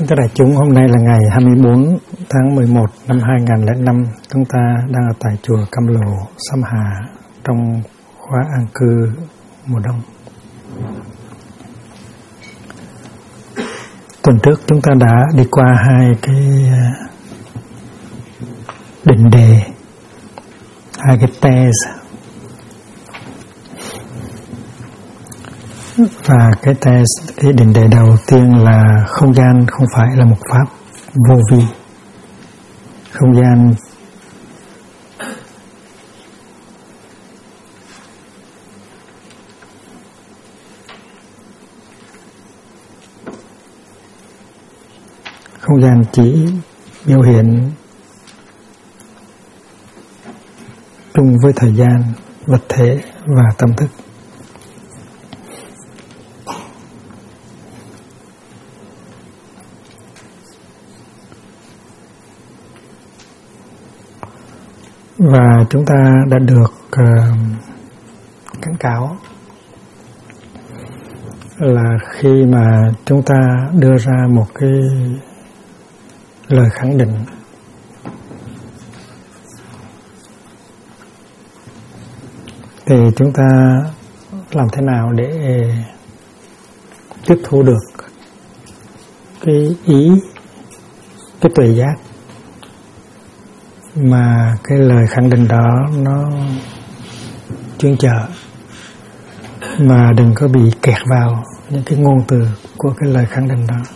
Kính thưa đại chúng, hôm nay là ngày 24 tháng 11 năm 2005. Chúng ta đang ở tại chùa Cam Lộ, Sam Hà trong khóa an cư mùa đông. Tuần trước chúng ta đã đi qua hai cái định đề, hai cái test. Và cái định đề đầu tiên là không gian không phải là một pháp vô vi. Không gian chỉ biểu hiện chung với thời gian, vật thể và tâm thức. Và chúng ta đã được cảnh cáo là khi mà chúng ta đưa ra một cái lời khẳng định thì chúng ta làm thế nào để tiếp thu được cái ý, cái tuệ giác mà cái lời khẳng định đó nó chuyên chở, mà đừng có bị kẹt vào những cái ngôn từ của cái lời khẳng định đó.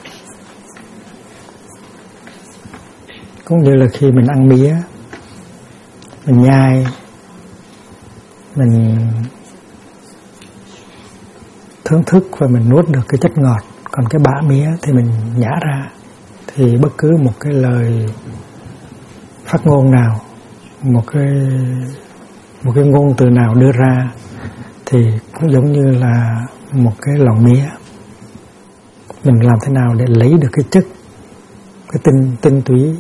Cũng như là khi mình ăn mía, mình nhai, mình thưởng thức và mình nuốt được cái chất ngọt, còn cái bã mía thì mình nhả ra. Thì bất cứ một cái lời phát ngôn nào, một cái ngôn từ nào đưa ra thì cũng giống như là một cái lon mía. Mình làm thế nào để lấy được cái chất, cái tinh túy,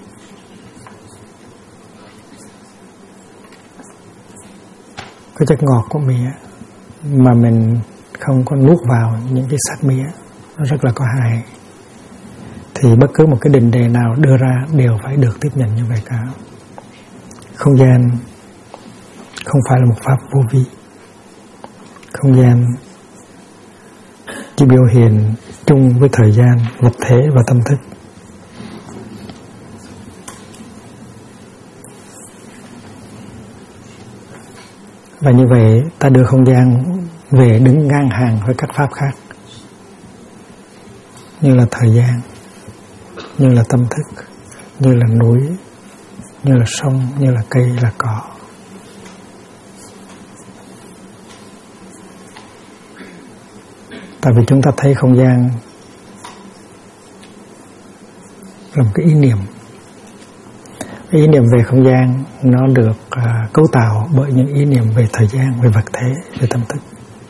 cái chất ngọt của mía mà mình không có nuốt vào những cái xác mía, nó rất là có hại. Thì bất cứ một cái định đề nào đưa ra đều phải được tiếp nhận như vậy cả. Không gian không phải là một pháp vô vi. Không gian chỉ biểu hiện chung với thời gian, vật thể và tâm thức. Và như vậy ta đưa không gian về đứng ngang hàng với các pháp khác, như là thời gian, như là tâm thức, như là núi, như là sông, như là cây, là cỏ. Tại vì chúng ta thấy không gian là một cái ý niệm. Ý niệm về không gian nó được cấu tạo bởi những ý niệm về thời gian, về vật thể, về tâm thức.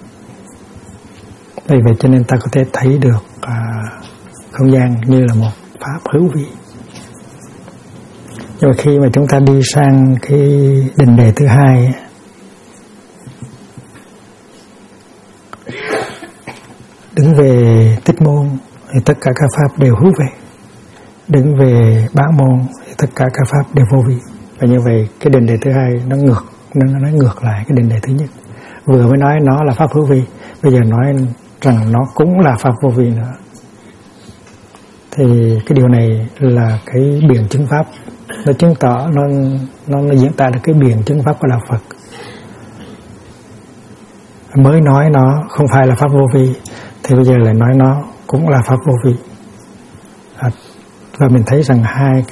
Vì vậy cho nên ta có thể thấy được không gian như là một pháp hữu vi. Nhưng mà khi mà chúng ta đi sang cái định đề thứ hai, đứng về tích môn thì tất cả các pháp đều hữu về, đứng về bá môn thì tất cả các pháp đều vô vi. Và như vậy cái định đề thứ hai nó ngược lại cái định đề thứ nhất. Vừa mới nói nó là pháp hữu vi, bây giờ nói rằng nó cũng là pháp vô vi nữa. Thì cái điều này là cái biện chứng pháp, nó chứng tỏ, nó diễn tả được cái biện chứng pháp của đạo Phật. Mới nói nó không phải là pháp vô vi thì bây giờ lại nói nó cũng là pháp vô vi. Và mình thấy rằng hai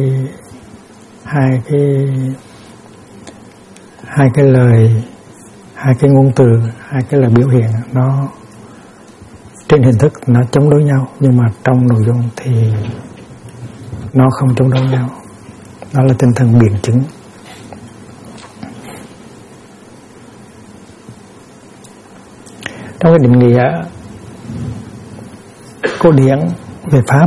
cái lời, hai cái ngôn từ, hai cái lời biểu hiện nó trên hình thức nó chống đối nhau, nhưng mà trong nội dung thì nó không chống đối nhau. Đó là tinh thần biện chứng. Trong cái định nghĩa cổ điển về pháp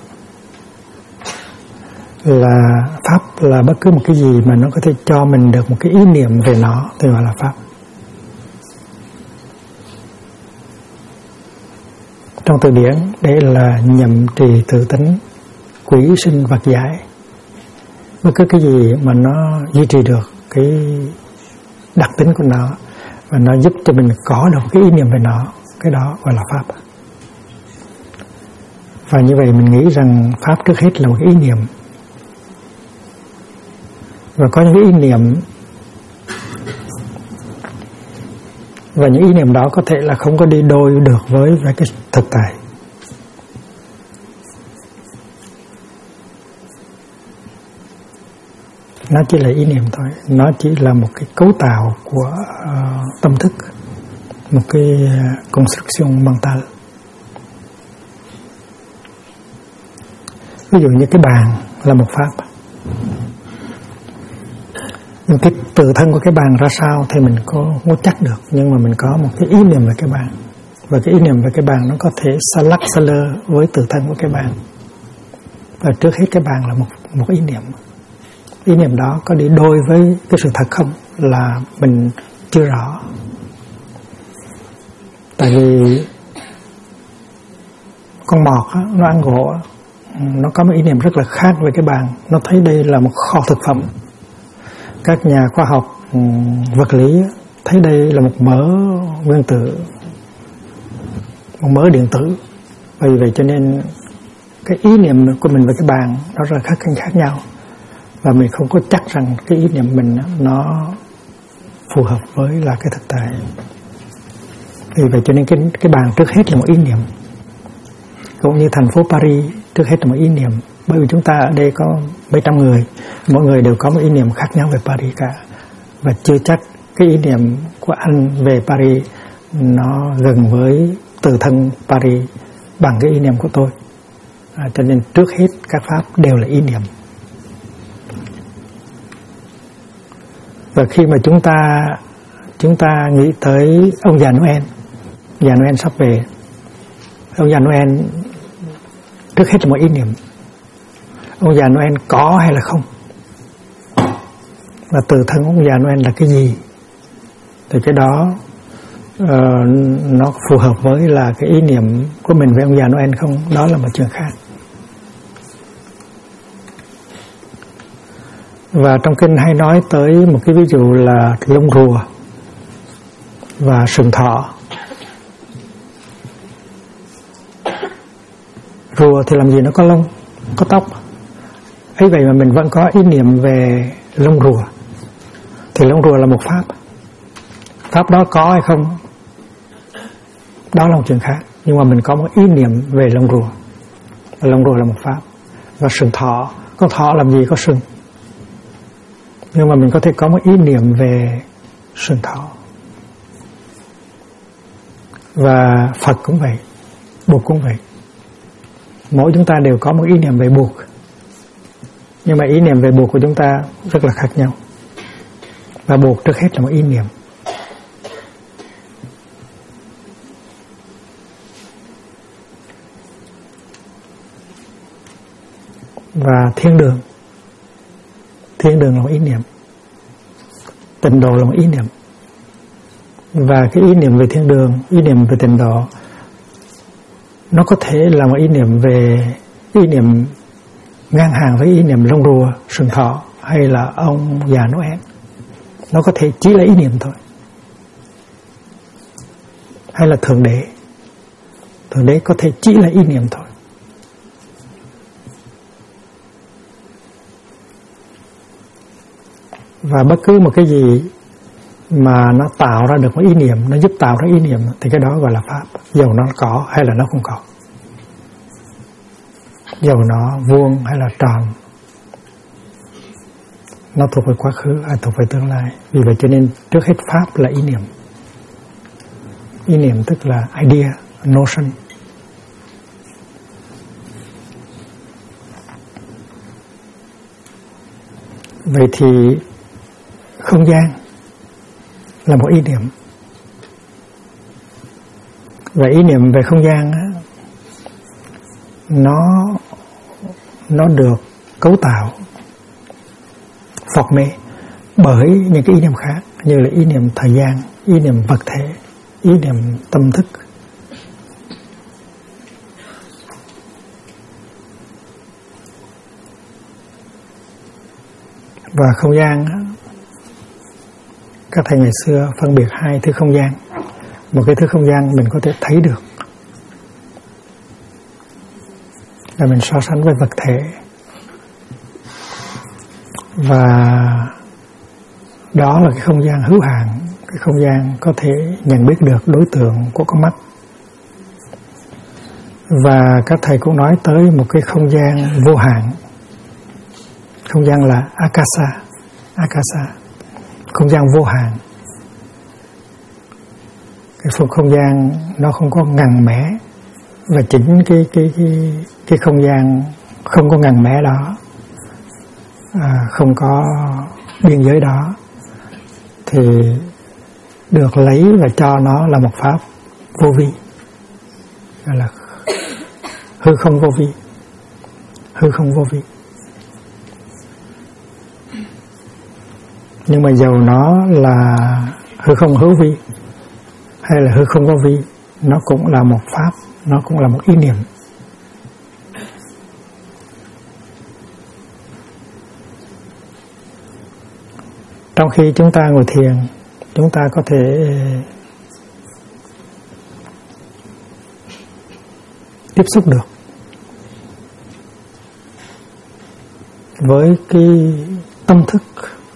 là pháp là bất cứ một cái gì mà nó có thể cho mình được một cái ý niệm về nó thì gọi là pháp. Trong từ điển đây là nhậm trì tự tính, quỷ sinh vật giải. Bất cứ cái gì mà nó duy trì được cái đặc tính của nó và nó giúp cho mình có được cái ý niệm về nó, cái đó gọi là pháp. Và như vậy mình nghĩ rằng pháp trước hết là một cái ý niệm. Và có những cái ý niệm, và những ý niệm đó có thể là không có đi đôi được với cái thực tại. Nó chỉ là ý niệm thôi, nó chỉ là một cái cấu tạo của tâm thức, một cái construction mental. Ví dụ như cái bàn là một pháp. Nhưng cái tự thân của cái bàn ra sao thì mình không chắc được, nhưng mà mình có một cái ý niệm về cái bàn. Và cái ý niệm về cái bàn nó có thể xa lắc xa lơ với tự thân của cái bàn. Và trước hết cái bàn là một ý niệm. Ý niệm đó có đi đôi với cái sự thật không là mình chưa rõ. Tại vì con mọt á, nó ăn gỗ á, nó có một ý niệm rất là khác về cái bàn. Nó thấy đây là một kho thực phẩm. Các nhà khoa học vật lý á, thấy đây là một mỡ nguyên tử, một mỡ điện tử. Vì vậy cho nên cái ý niệm của mình về cái bàn nó rất là khác nhau. Và mình không có chắc rằng cái ý niệm mình nó phù hợp với là cái thực tại. Vì vậy cho nên cái bàn trước hết là một ý niệm. Cũng như thành phố Paris trước hết là một ý niệm. Bởi vì chúng ta ở đây có mấy trăm người, mỗi người đều có một ý niệm khác nhau về Paris cả. Và chưa chắc cái ý niệm của anh về Paris nó gần với tự thân Paris bằng cái ý niệm của tôi. Cho nên trước hết các pháp đều là ý niệm. Và khi mà chúng ta nghĩ tới ông già Noel sắp về, ông già Noel trước hết là một ý niệm. Ông già Noel có hay là không? Và từ thân ông già Noel là cái gì? Thì cái đó nó phù hợp với là cái ý niệm của mình về ông già Noel không? Đó là một chuyện khác. Và trong kinh hay nói tới một cái ví dụ là lông rùa và sừng thỏ. Rùa thì làm gì nó có lông, có tóc. Ấy vậy mà mình vẫn có ý niệm về lông rùa. Thì lông rùa là một pháp. Pháp đó có hay không, đó là một chuyện khác. Nhưng mà mình có một ý niệm về lông rùa. Và lông rùa là một pháp. Và sừng thỏ, con thỏ làm gì có sừng. Nhưng mà mình có thể có một ý niệm về sừng thỏ. Và Phật cũng vậy, Bụt cũng vậy. Mỗi chúng ta đều có một ý niệm về Bụt. Nhưng mà ý niệm về Bụt của chúng ta rất là khác nhau. Và Bụt trước hết là một ý niệm. Và thiên đường là một ý niệm. Tịnh độ là một ý niệm. Và cái ý niệm về thiên đường, ý niệm về tịnh độ, nó có thể là một ý niệm ngang hàng với ý niệm lông rùa, sừng thỏ hay là ông già Noel. Nó có thể chỉ là ý niệm thôi. Hay là Thượng Đế có thể chỉ là ý niệm thôi. Và bất cứ một cái gì mà nó tạo ra được một ý niệm, nó giúp tạo ra ý niệm, thì cái đó gọi là pháp, dầu nó có hay là nó không có, dầu nó vuông hay là tròn, nó thuộc về quá khứ hay thuộc về tương lai. Vì vậy cho nên trước hết pháp là ý niệm. Ý niệm tức là idea, notion. Vậy thì không gian là một ý niệm. Và ý niệm về không gian á, nó được cấu tạo, forme bởi những cái ý niệm khác, như là ý niệm thời gian, ý niệm vật thể, ý niệm tâm thức. Và không gian, các thầy ngày xưa phân biệt hai thứ không gian. Một cái thứ không gian mình có thể thấy được, là mình so sánh với vật thể, và đó là cái không gian hữu hạn, cái không gian có thể nhận biết được đối tượng của con mắt. Và các thầy cũng nói tới một cái không gian vô hạn, không gian là Akasa, không gian vô hạn. Cái không gian nó không có ngần mẻ, và chính cái không gian không có ngần mẻ đó, không có biên giới đó, thì được lấy và cho nó là một pháp vô vi, gọi là hư không vô vi. Hư không vô vi. Nhưng mà dầu nó là hư không hữu vi hay là hư không vô vi, nó cũng là một pháp, nó cũng là một ý niệm. Trong khi chúng ta ngồi thiền, chúng ta có thể tiếp xúc được với cái tâm thức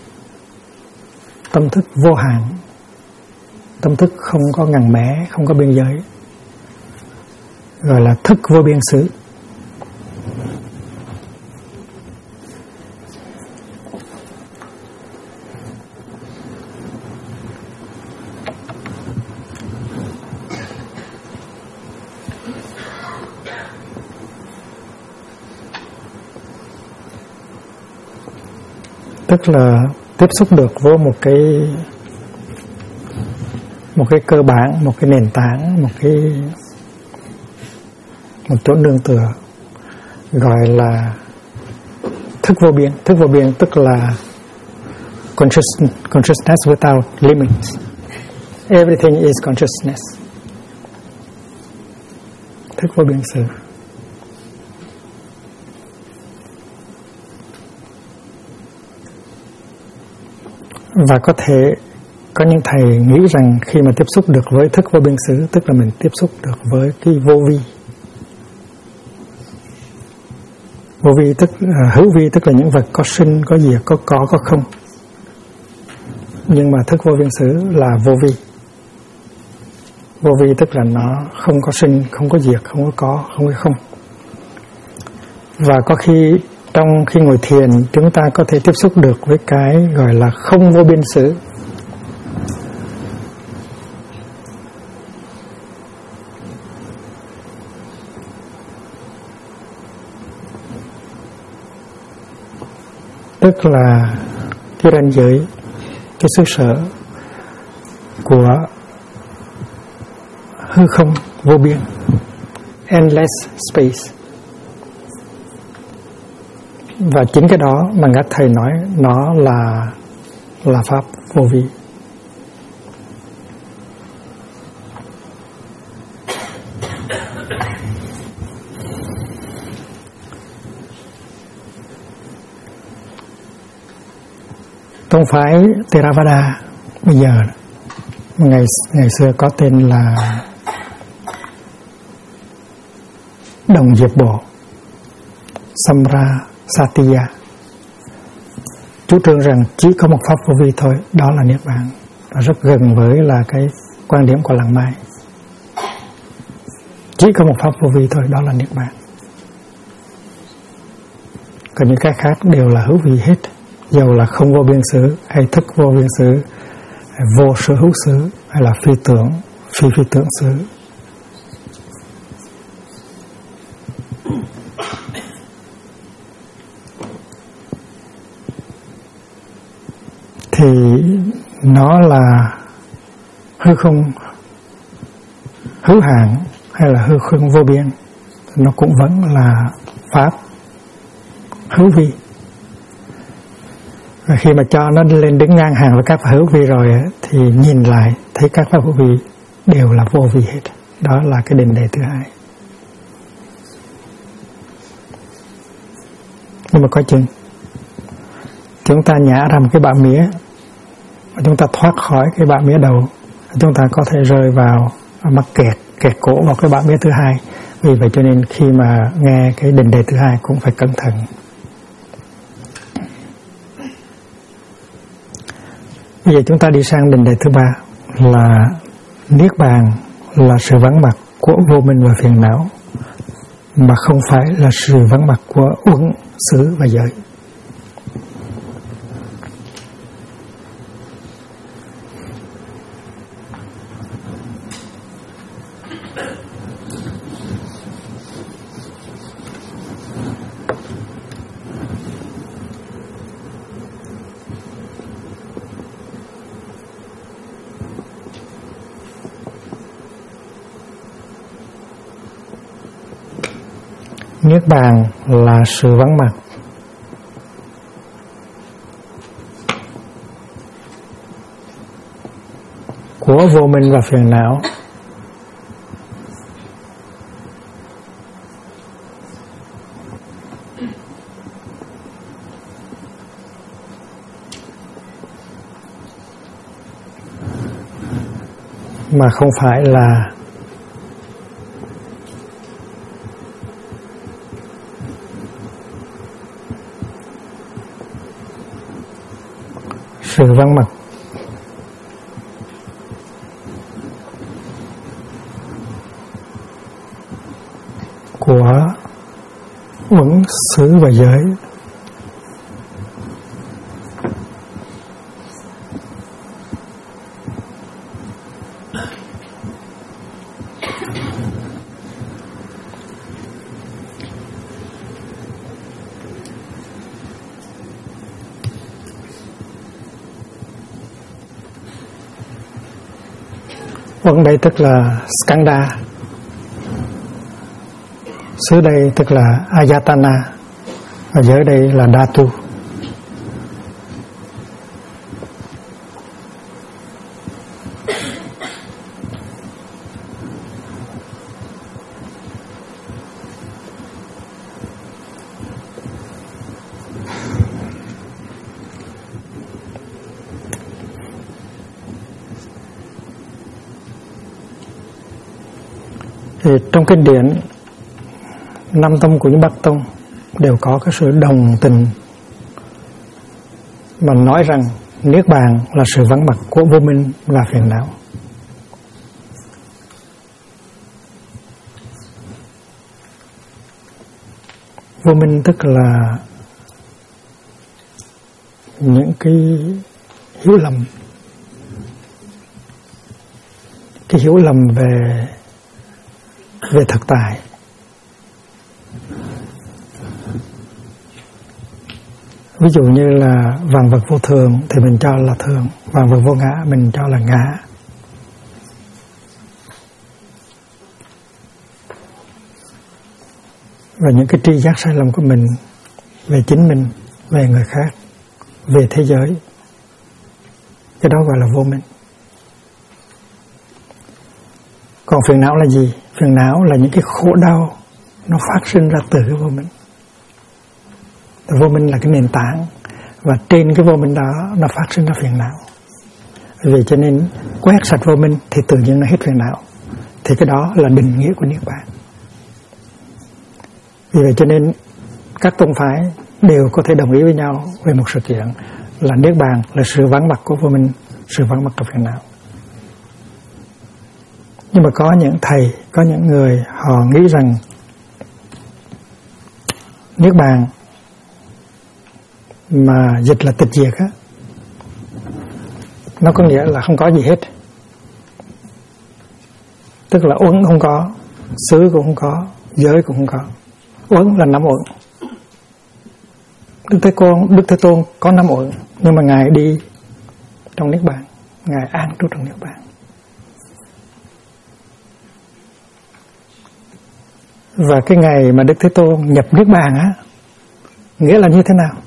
vô hạn, tâm thức không có ngần mẻ, không có biên giới, gọi là thức vô biên xứ. Tức là tiếp xúc được với một cái cơ bản, một cái nền tảng, một chỗ nương tựa, gọi là thức vô biên. Thức vô biên tức là consciousness without limits. Everything is consciousness. Thức vô biên xứ. Và có thể có những thầy nghĩ rằng khi mà tiếp xúc được với thức vô biên xứ, tức là mình tiếp xúc được với cái vô vi. Vô vi tức hữu vi, tức là những vật có sinh, có diệt, có không. Nhưng mà thức vô biên xứ là vô vi. Vô vi tức là nó không có sinh, không có diệt, không có, không có không. Và có khi trong khi ngồi thiền, chúng ta có thể tiếp xúc được với cái gọi là không vô biên xứ. Tức là cái ranh giới, cái xứ sở của hư không vô biên, endless space. Và chính cái đó mà các thầy nói nó là pháp vô vi. Tông phái Theravada bây giờ ngày xưa có tên là Đồng Diệp Bộ, Samrasatiya, chủ trương rằng chỉ có một pháp vô vi thôi, đó là Niết Bàn. Và rất gần với là cái quan điểm của Làng Mai. Chỉ có một pháp vô vi thôi, đó là Niết Bàn. Còn những cái khác đều là hữu vi hết, dầu là không vô biên xứ hay thức vô biên xứ, vô sở hữu xứ hay là phi tưởng, phi tưởng xứ. Thì nó là hư không hữu hạn hay là hư không vô biên, nó cũng vẫn là pháp hữu vi. Và khi mà cho nó lên đứng ngang hàng với các pháp hữu vi rồi thì nhìn lại thấy các pháp hữu vi đều là vô vi hết. Đó là cái định đề thứ hai. Nhưng mà có chừng chúng ta nhả ra một cái bã mía, chúng ta thoát khỏi cái bã mía đầu, chúng ta có thể rơi vào mắc kẹt cổ vào cái bã mía thứ hai. Vì vậy cho nên khi mà nghe cái định đề thứ hai cũng phải cẩn thận. Bây giờ chúng ta đi sang định đề thứ ba là niết bàn là sự vắng mặt của vô minh và phiền não, mà không phải là sự vắng mặt của uẩn, xứ và giới. Niết bàn là sự vắng mặt của vô minh và phiền não, mà không phải là sự vắng mặt của uẩn, xứ và giới. Uẩn đây tức là skanda, xứ đây tức là ayatana, và giới đây là dhatu. Thì trong kinh điển năm tông của những Bắc tông đều có cái sự đồng tình mà nói rằng niết bàn là sự vắng mặt của vô minh và phiền não. Vô minh tức là những cái hiểu lầm, cái hiểu lầm về thực tại. Ví dụ như là vạn vật vô thường thì mình cho là thường, vạn vật vô ngã mình cho là ngã. Và những cái tri giác sai lầm của mình về chính mình, về người khác, về thế giới, cái đó gọi là vô minh. Còn phiền não là gì? Phiền não là những cái khổ đau nó phát sinh ra từ cái vô minh. Vô minh là cái nền tảng, và trên cái vô minh đó nó phát sinh ra phiền não. Vì cho nên quét sạch vô minh thì tự nhiên nó hết phiền não. Thì cái đó là định nghĩa của niết bàn. Vì vậy cho nên các tông phái đều có thể đồng ý với nhau về một sự kiện là niết bàn là sự vắng mặt của vô minh, sự vắng mặt của phiền não. Nhưng mà có những thầy, có những người họ nghĩ rằng niết bàn mà dịch là tịch diệt á, nó có nghĩa là không có gì hết. Tức là uẩn không có, xứ cũng không có, giới cũng không có. Uẩn là 5 uẩn. Đức Thế Tôn có 5 uẩn, nhưng mà Ngài đi trong niết bàn, Ngài an trú trong niết bàn. Và cái ngày mà Đức Thế Tôn nhập niết bàn á, nghĩa là như thế nào?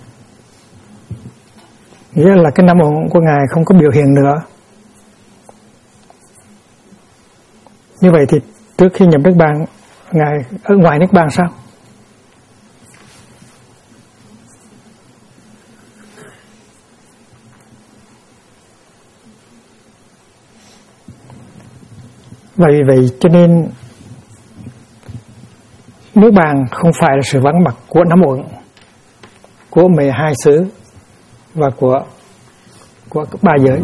Nghĩa là cái 5 uẩn của Ngài không có biểu hiện nữa. Như vậy thì trước khi nhập niết bàn, Ngài ở ngoài niết bàn sao? Và vì vậy cho nên Niết Bàn không phải là sự vắng mặt của năm uẩn, của 12 xứ và của ba giới,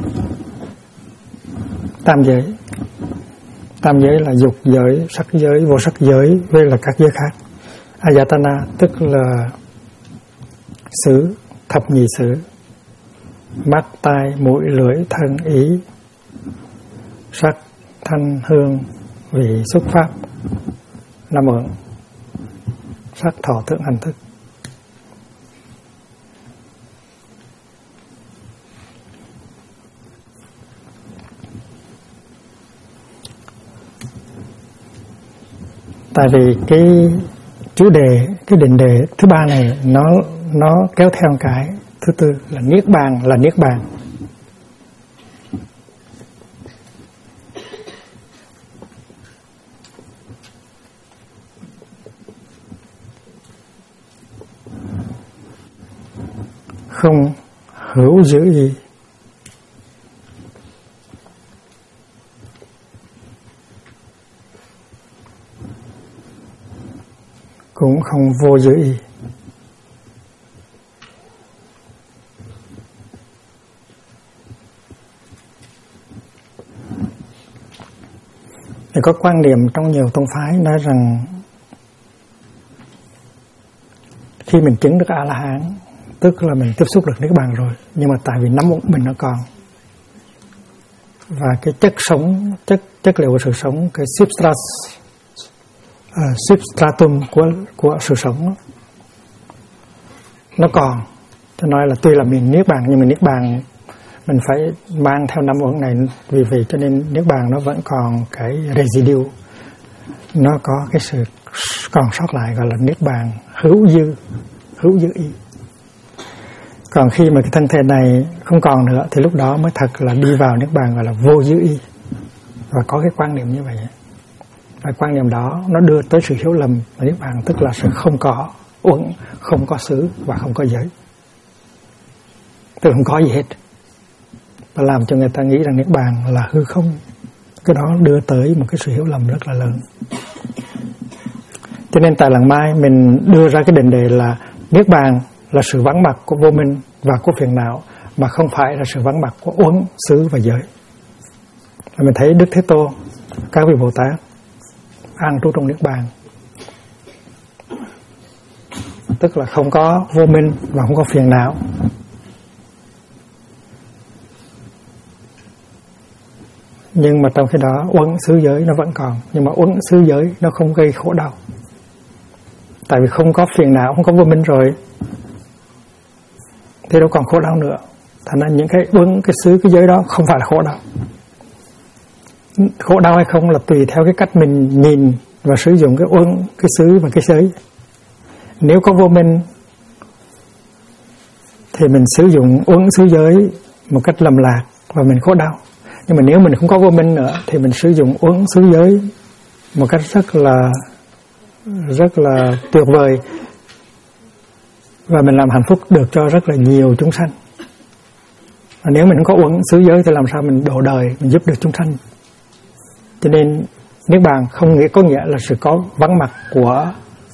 tam giới. Tam giới là dục giới, sắc giới, vô sắc giới với là các giới khác. Ayatana tức là xứ, thập nhị xứ: mắt, tai, mũi, lưỡi, thân, ý, sắc, thanh, hương, vị, xúc, pháp. Năm uẩn: sắc, thọ, tưởng, hành, thức. Tại vì cái chủ đề, cái định đề thứ ba này nó kéo theo cái thứ tư là Niết Bàn là Niết Bàn. Không hữu giữ gì, cũng không vô giữ ý. Thì có quan điểm trong nhiều tông phái nói rằng khi mình chứng được A-la-hán tức là mình tiếp xúc được Niết Bàn rồi, nhưng mà tại vì năm uẩn mình nó còn, và cái chất sống, chất liệu của sự sống, cái substratum của sự sống nó còn. Cho nói là tuy là mình Niết Bàn nhưng mà Niết Bàn mình phải mang theo năm uẩn này, vì vậy cho nên Niết Bàn nó vẫn còn cái residue, nó có cái sự còn sót lại gọi là Niết Bàn hữu dư ý. Còn khi mà cái thân thể này không còn nữa thì lúc đó mới thật là đi vào Niết Bàn gọi là vô dư ý. Và có cái quan niệm như vậy. Và quan niệm đó nó đưa tới sự hiểu lầm là Niết Bàn tức là sự không có uẩn, không có xứ và không có giới, tức là không có gì hết, và làm cho người ta nghĩ rằng Niết Bàn là hư không. Cái đó đưa tới một cái sự hiểu lầm rất là lớn. Cho nên tại Làng Mai mình đưa ra cái định đề là Niết Bàn là sự vắng mặt của vô minh và của phiền não, mà không phải là sự vắng mặt của uẩn, xứ và giới. Và mình thấy Đức Thế Tôn, các vị Bồ Tát an trú trong Niết Bàn, tức là không có vô minh và không có phiền não. Nhưng mà trong khi đó uẩn, xứ, giới nó vẫn còn, nhưng mà uẩn, xứ, giới nó không gây khổ đau. Tại vì không có phiền não, không có vô minh rồi thì đâu còn khổ đau nữa. Thành ra những cái uẩn, cái xứ, cái giới đó không phải là khổ đau. Khổ đau hay không là tùy theo cái cách mình nhìn và sử dụng cái uẩn, cái xứ và cái giới. Nếu có vô minh thì mình sử dụng uẩn, xứ, giới một cách lầm lạc và mình khổ đau. Nhưng mà nếu mình không có vô minh nữa thì mình sử dụng uẩn, xứ, giới một cách rất là tuyệt vời, và mình làm hạnh phúc được cho rất là nhiều chúng sanh. Và nếu mình không có uẩn, xứ, giới thì làm sao mình độ đời, mình giúp được chúng sanh. Cho nên Niết Bàn không có nghĩa là sự có vắng mặt của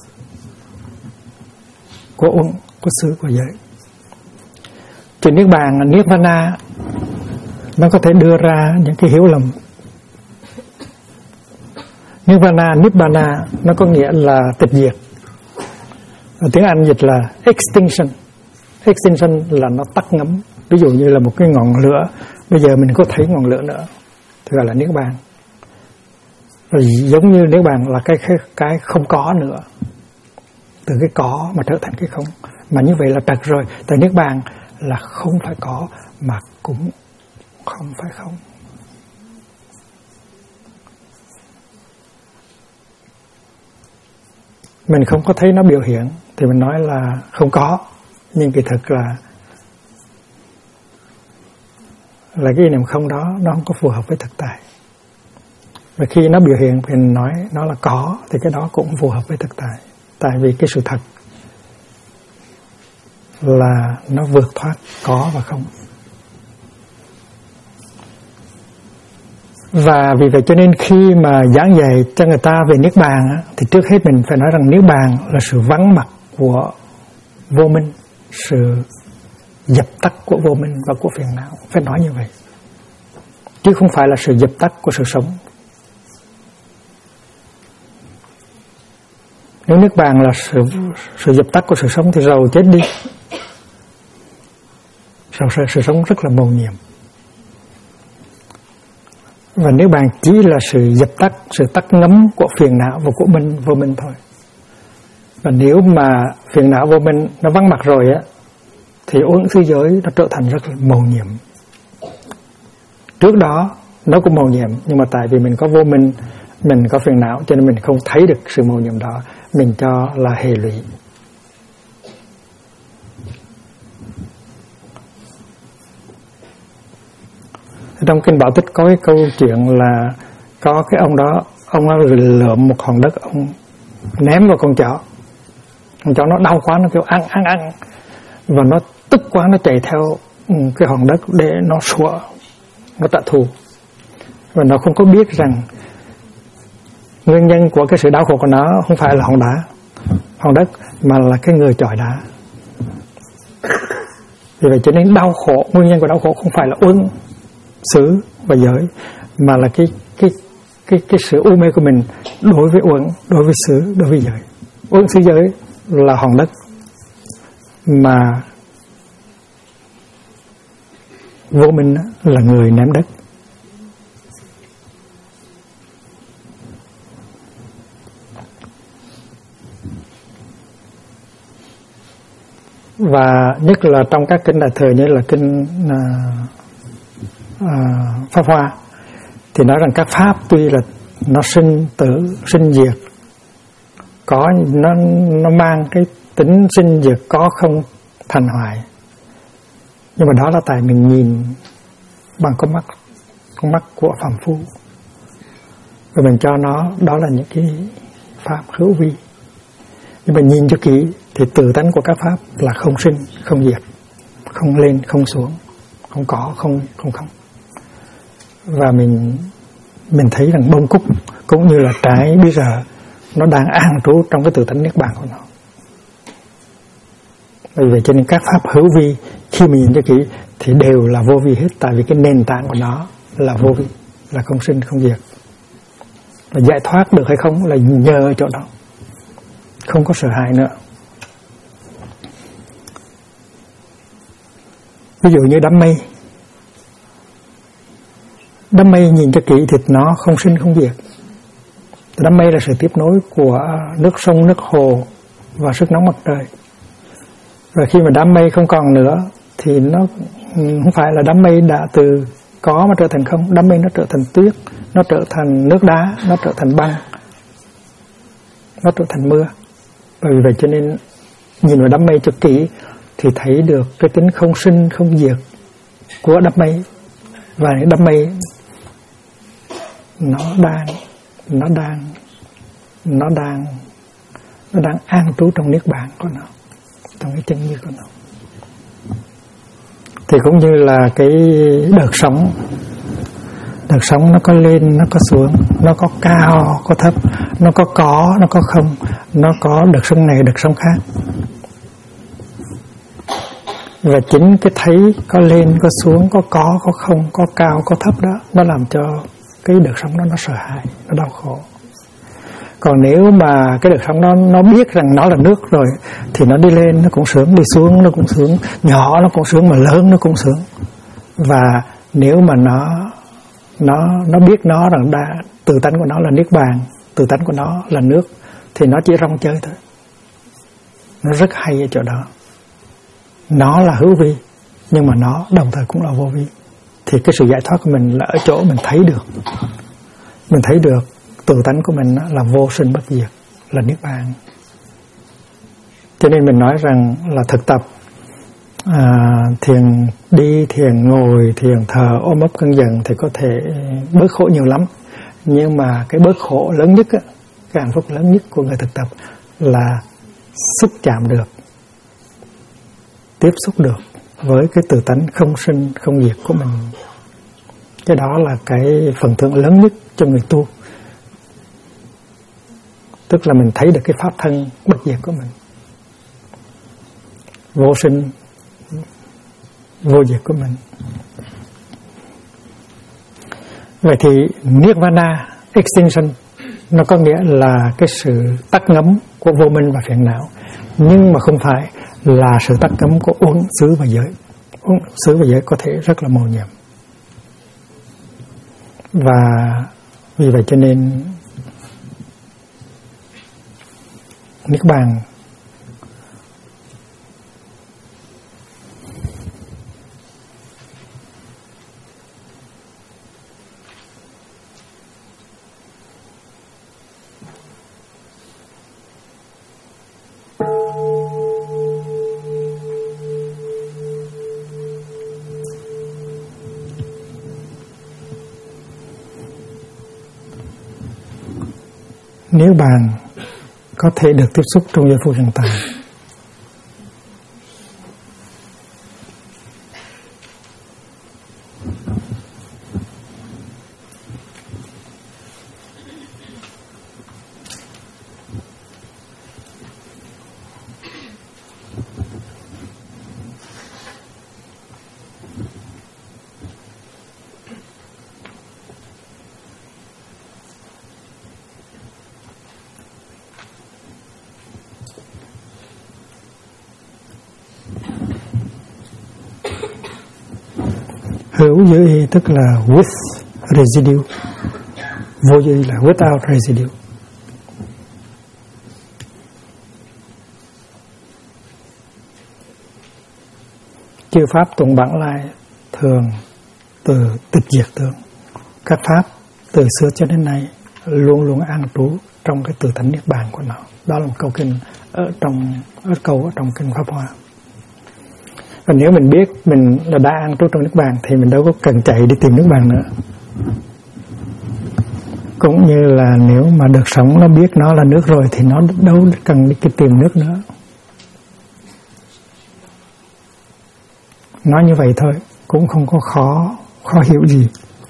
uẩn, của xứ, của giới. Thì Niết Bàn, Nirvana nó có thể đưa ra những cái hiểu lầm. Nirvana, Nibbana nó có nghĩa là tịch diệt. Ở tiếng Anh dịch là extinction. Extinction là nó tắt ngấm. Ví dụ như là một cái ngọn lửa, bây giờ mình có thấy ngọn lửa nữa thì gọi là Niết Bàn. Rồi giống như Niết Bàn là cái không có nữa, từ cái có mà trở thành cái không. Mà như vậy là trật rồi. Tại Niết Bàn là không phải có mà cũng không phải không. Mình không có thấy nó biểu hiện thì mình nói là không có, nhưng kỳ thực là cái niệm không đó nó không có phù hợp với thực tại. Và khi nó biểu hiện mình nói nó là có thì cái đó cũng phù hợp với thực tại. Tại vì cái sự thật là nó vượt thoát có và không. Và vì vậy cho nên khi mà giảng dạy cho người ta về Niết Bàn thì trước hết mình phải nói rằng Niết Bàn là sự vắng mặt của vô minh, sự dập tắt của vô minh và của phiền não. Phải nói như vậy, chứ không phải là sự dập tắt của sự sống. Nếu Niết Bàn là sự dập tắt của sự sống thì rầu chết đi. Sự sống rất là mầu nhiệm. Và Niết Bàn chỉ là sự dập tắt, sự tắt ngấm của phiền não và của vô minh thôi. Và nếu mà phiền não vô minh nó vắng mặt rồi thì ô uẩn xứ giới nó trở thành rất là mầu nhiệm. Trước đó nó cũng mầu nhiệm, nhưng mà tại vì mình có vô minh, mình có phiền não, cho nên mình không thấy được sự mầu nhiệm đó, mình cho là hệ lụy. Trong Kinh Bảo Tích có cái câu chuyện là có cái ông đó, ông nó lượm một hòn đất, ông ném vào con chó nó đau quá, nó kêu ăn. Và nó tức quá, nó chạy theo cái hòn đất để nó sủa, nó trả thù. Và nó không có biết rằng nguyên nhân của cái sự đau khổ của nó không phải là hòn đất, mà là cái người chọi đá. Vì vậy cho nên đau khổ, nguyên nhân của đau khổ không phải là uẩn xứ và giới, mà là cái sự u mê của mình đối với uẩn, đối với xứ, đối với giới. Uẩn xứ giới là hòn đất mà vô minh là người ném đất. Và nhất là trong các kinh Đại Thừa như là kinh Pháp Hoa thì nói rằng các pháp tuy là nó sinh tử, sinh diệt, có nó mang cái tính sinh diệt có không thành hoại, nhưng mà đó là tại mình nhìn bằng con mắt của phàm phu, và mình cho nó đó là những cái pháp hữu vi. Nhưng mà nhìn cho kỹ thì tự tánh của các pháp là không sinh, không diệt, không lên, không xuống, không có, không. Và mình thấy rằng bông cúc cũng như là trái bí rợ nó đang an trú trong cái tự tánh Niết Bàn của nó. Bởi vậy cho nên các pháp hữu vi khi mình nhìn cho kỹ thì đều là vô vi hết, tại vì cái nền tảng của nó là vô vi, là không sinh, không diệt. Và giải thoát được hay không là nhờ chỗ đó, không có sợ hãi nữa. Ví dụ như đám mây nhìn cho kỹ thì nó không sinh không diệt. Đám mây là sự tiếp nối của nước sông, nước hồ và sức nóng mặt trời. Và khi mà đám mây không còn nữa thì nó không phải là đám mây đã từ có mà trở thành không. Đám mây nó trở thành tuyết, nó trở thành nước đá, nó trở thành băng, nó trở thành mưa. Bởi vậy cho nên nhìn vào đám mây cho kỹ thì thấy được cái tính không sinh không diệt của đám mây. Và đám mây nó đang an trú trong Niết Bàn của nó, trong cái chân như của nó. Thì cũng như là cái đợt sóng nó có lên, nó có xuống, nó có cao, có thấp, nó có không, nó có đợt sóng này, đợt sóng khác. Và chính cái thấy có lên, có xuống, có không, có cao, có thấp đó, nó làm cho cái đợt sóng đó nó sợ hãi, nó đau khổ. Còn nếu mà cái đợt sóng đó nó biết rằng nó là nước rồi thì nó đi lên nó cũng sướng, đi xuống nó cũng sướng, nhỏ nó cũng sướng, mà lớn nó cũng sướng. Và nếu mà nó biết nó rằng tự tánh của nó là Niết Bàn, tự tánh của nó là nước, thì nó chỉ rong chơi thôi. Nó rất hay ở chỗ đó. Nó là hữu vi, nhưng mà nó đồng thời cũng là vô vi. Thì cái sự giải thoát của mình là ở chỗ mình thấy được. Mình thấy được tự tánh của mình là vô sinh bất diệt, là Niết Bàn. Cho nên mình nói rằng là thực tập thiền đi, thiền ngồi, thiền thờ, ôm ấp cơn giận thì có thể bớt khổ nhiều lắm. Nhưng mà cái bớt khổ lớn nhất, cái hạnh phúc lớn nhất của người thực tập là xúc chạm được, tiếp xúc được với cái tự tánh không sinh không diệt của mình. Cái đó là cái phần thưởng lớn nhất cho người tu. Tức là mình thấy được cái pháp thân bất diệt của mình, vô sinh vô diệt của mình. Vậy thì Nirvana, extinction, nó có nghĩa là cái sự tắt ngấm của vô minh và phiền não, nhưng mà không phải là sự tắt ngấm của uẩn xứ và giới. Uẩn xứ và giới có thể rất là màu nhiệm. Và vì vậy cho nên Niết Bàn nếu bạn có thể được tiếp xúc trong giây phút hiện tại. Hữu giới y tức là with residue, vô giới là without residue. Chư pháp tụng bản lai thường từ tịch diệt tướng. Các pháp từ xưa cho đến nay luôn luôn an trú trong cái từ thánh niết bàn của nó. Đó là một câu kinh ở trong kinh Pháp Hoa. Và nếu mình biết mình là đã an trú trong nước bàn thì mình đâu có cần chạy đi tìm nước bàn nữa. Cũng như là nếu mà được sống nó biết nó là nước rồi thì nó đâu cần đi tìm nước nữa. Nói như vậy thôi, cũng không có khó hiểu gì.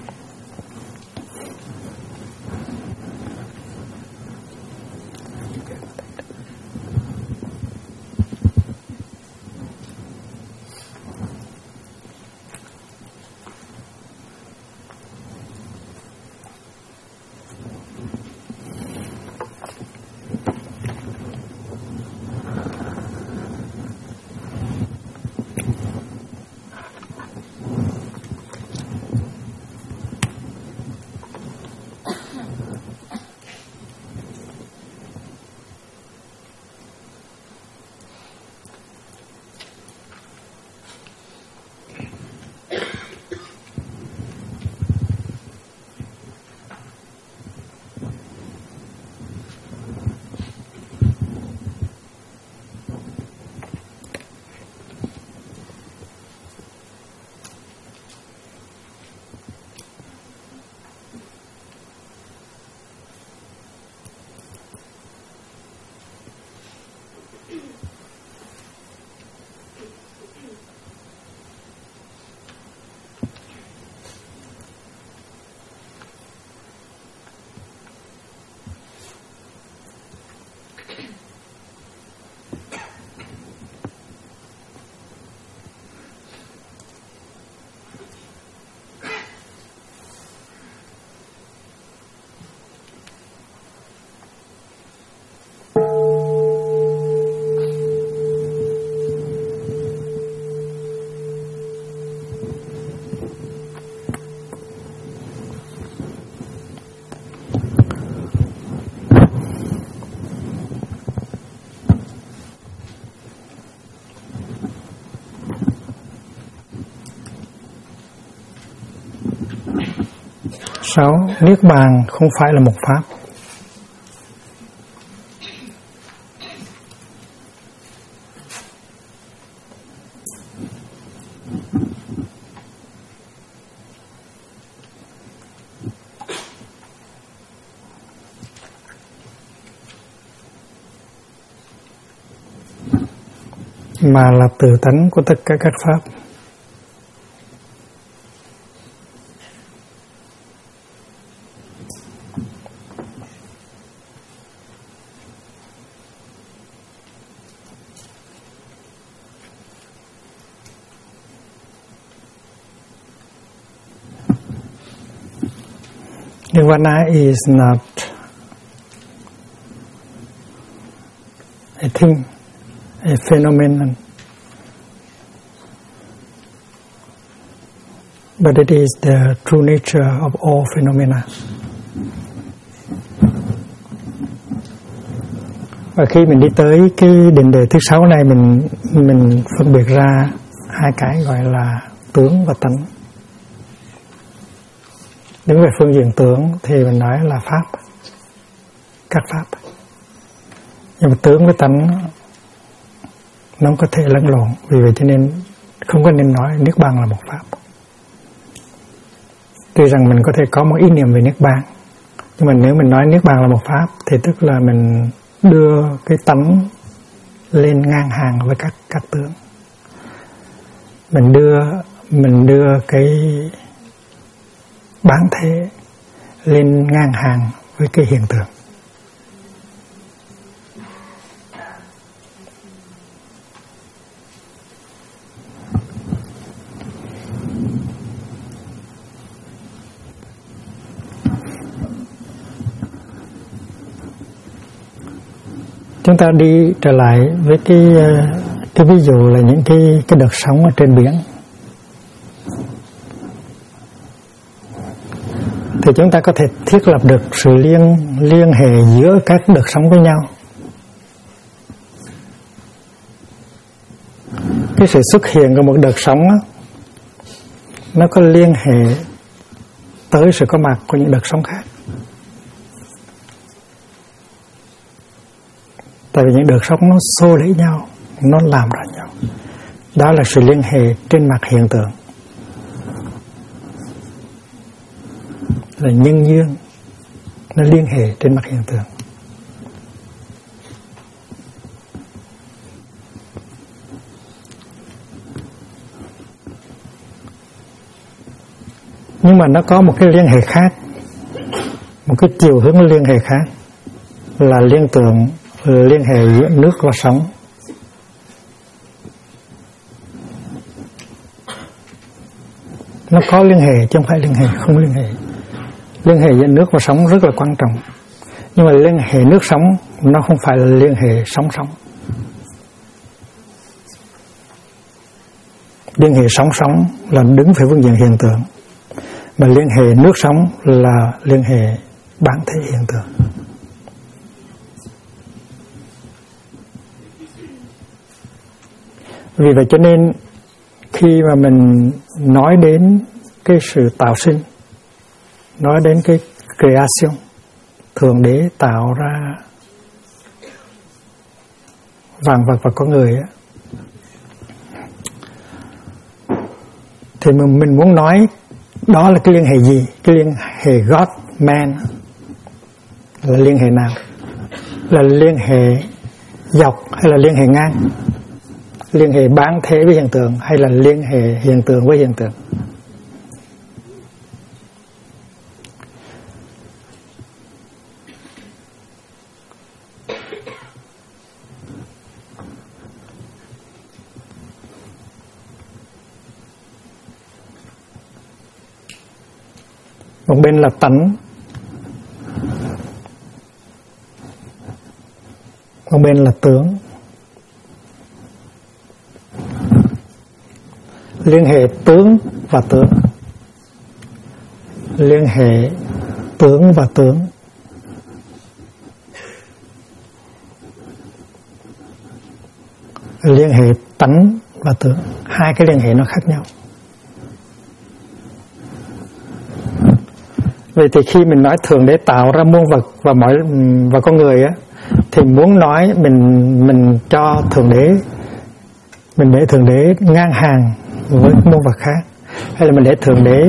Sáu, niết bàn không phải là một pháp. Mà là tự tánh của tất cả các pháp. Nirvana is not a thing, a phenomenon, but it is the true nature of all phenomena. Và khi mình đi tới cái định đề thứ 6 này, mình phân biệt ra hai cái gọi là tướng và tánh. Đứng về phương diện tướng thì mình nói là pháp, các pháp. Nhưng mà tướng với tánh nó không có thể lẫn lộn, vì vậy cho nên không có nên nói Niết Bàn là một pháp. Tuy rằng mình có thể có một ý niệm về Niết Bàn, nhưng mà nếu mình nói Niết Bàn là một pháp thì tức là mình đưa cái tánh lên ngang hàng với các tướng. Mình đưa cái bản thể lên ngang hàng với cái hiện tượng. Chúng ta đi trở lại với cái ví dụ là những cái đợt sóng ở trên biển. Thì chúng ta có thể thiết lập được sự liên hệ giữa các đợt sóng với nhau. Cái sự xuất hiện của một đợt sóng đó, nó có liên hệ tới sự có mặt của những đợt sóng khác. Tại vì những đợt sóng nó xô đẩy nhau, nó làm ra nhau. Đó là sự liên hệ trên mặt hiện tượng, là nhân duyên, nó liên hệ trên mặt hiện tượng. Nhưng mà nó có một cái liên hệ khác, một cái chiều hướng liên hệ khác, là liên hệ giữa nước và sóng. Nó có liên hệ chứ không phải liên hệ không liên hệ. Liên hệ giữa nước và sóng rất là quan trọng. Nhưng mà liên hệ nước sóng nó không phải là liên hệ sóng. Liên hệ sóng là đứng về phương diện hiện tượng, mà liên hệ nước sóng là liên hệ bản thể hiện tượng. Vì vậy cho nên khi mà mình nói đến cái sự tạo sinh, nói đến cái creation, Thượng Đế tạo ra vạn vật và con người á, thì mình muốn nói đó là cái liên hệ gì? Cái liên hệ God man là liên hệ nào? Là liên hệ dọc hay là liên hệ ngang? Liên hệ bản thể với hiện tượng hay là liên hệ hiện tượng với hiện tượng? Một bên là tánh, một bên là tướng. Liên hệ tướng và tướng, liên hệ tướng và tướng, liên hệ tánh và tướng. Hai cái liên hệ nó khác nhau. Vậy thì khi mình nói Thượng Đế tạo ra muôn vật và con người á, thì muốn nói mình cho Thượng Đế, mình để Thượng Đế ngang hàng với muôn vật khác, hay là mình để Thượng Đế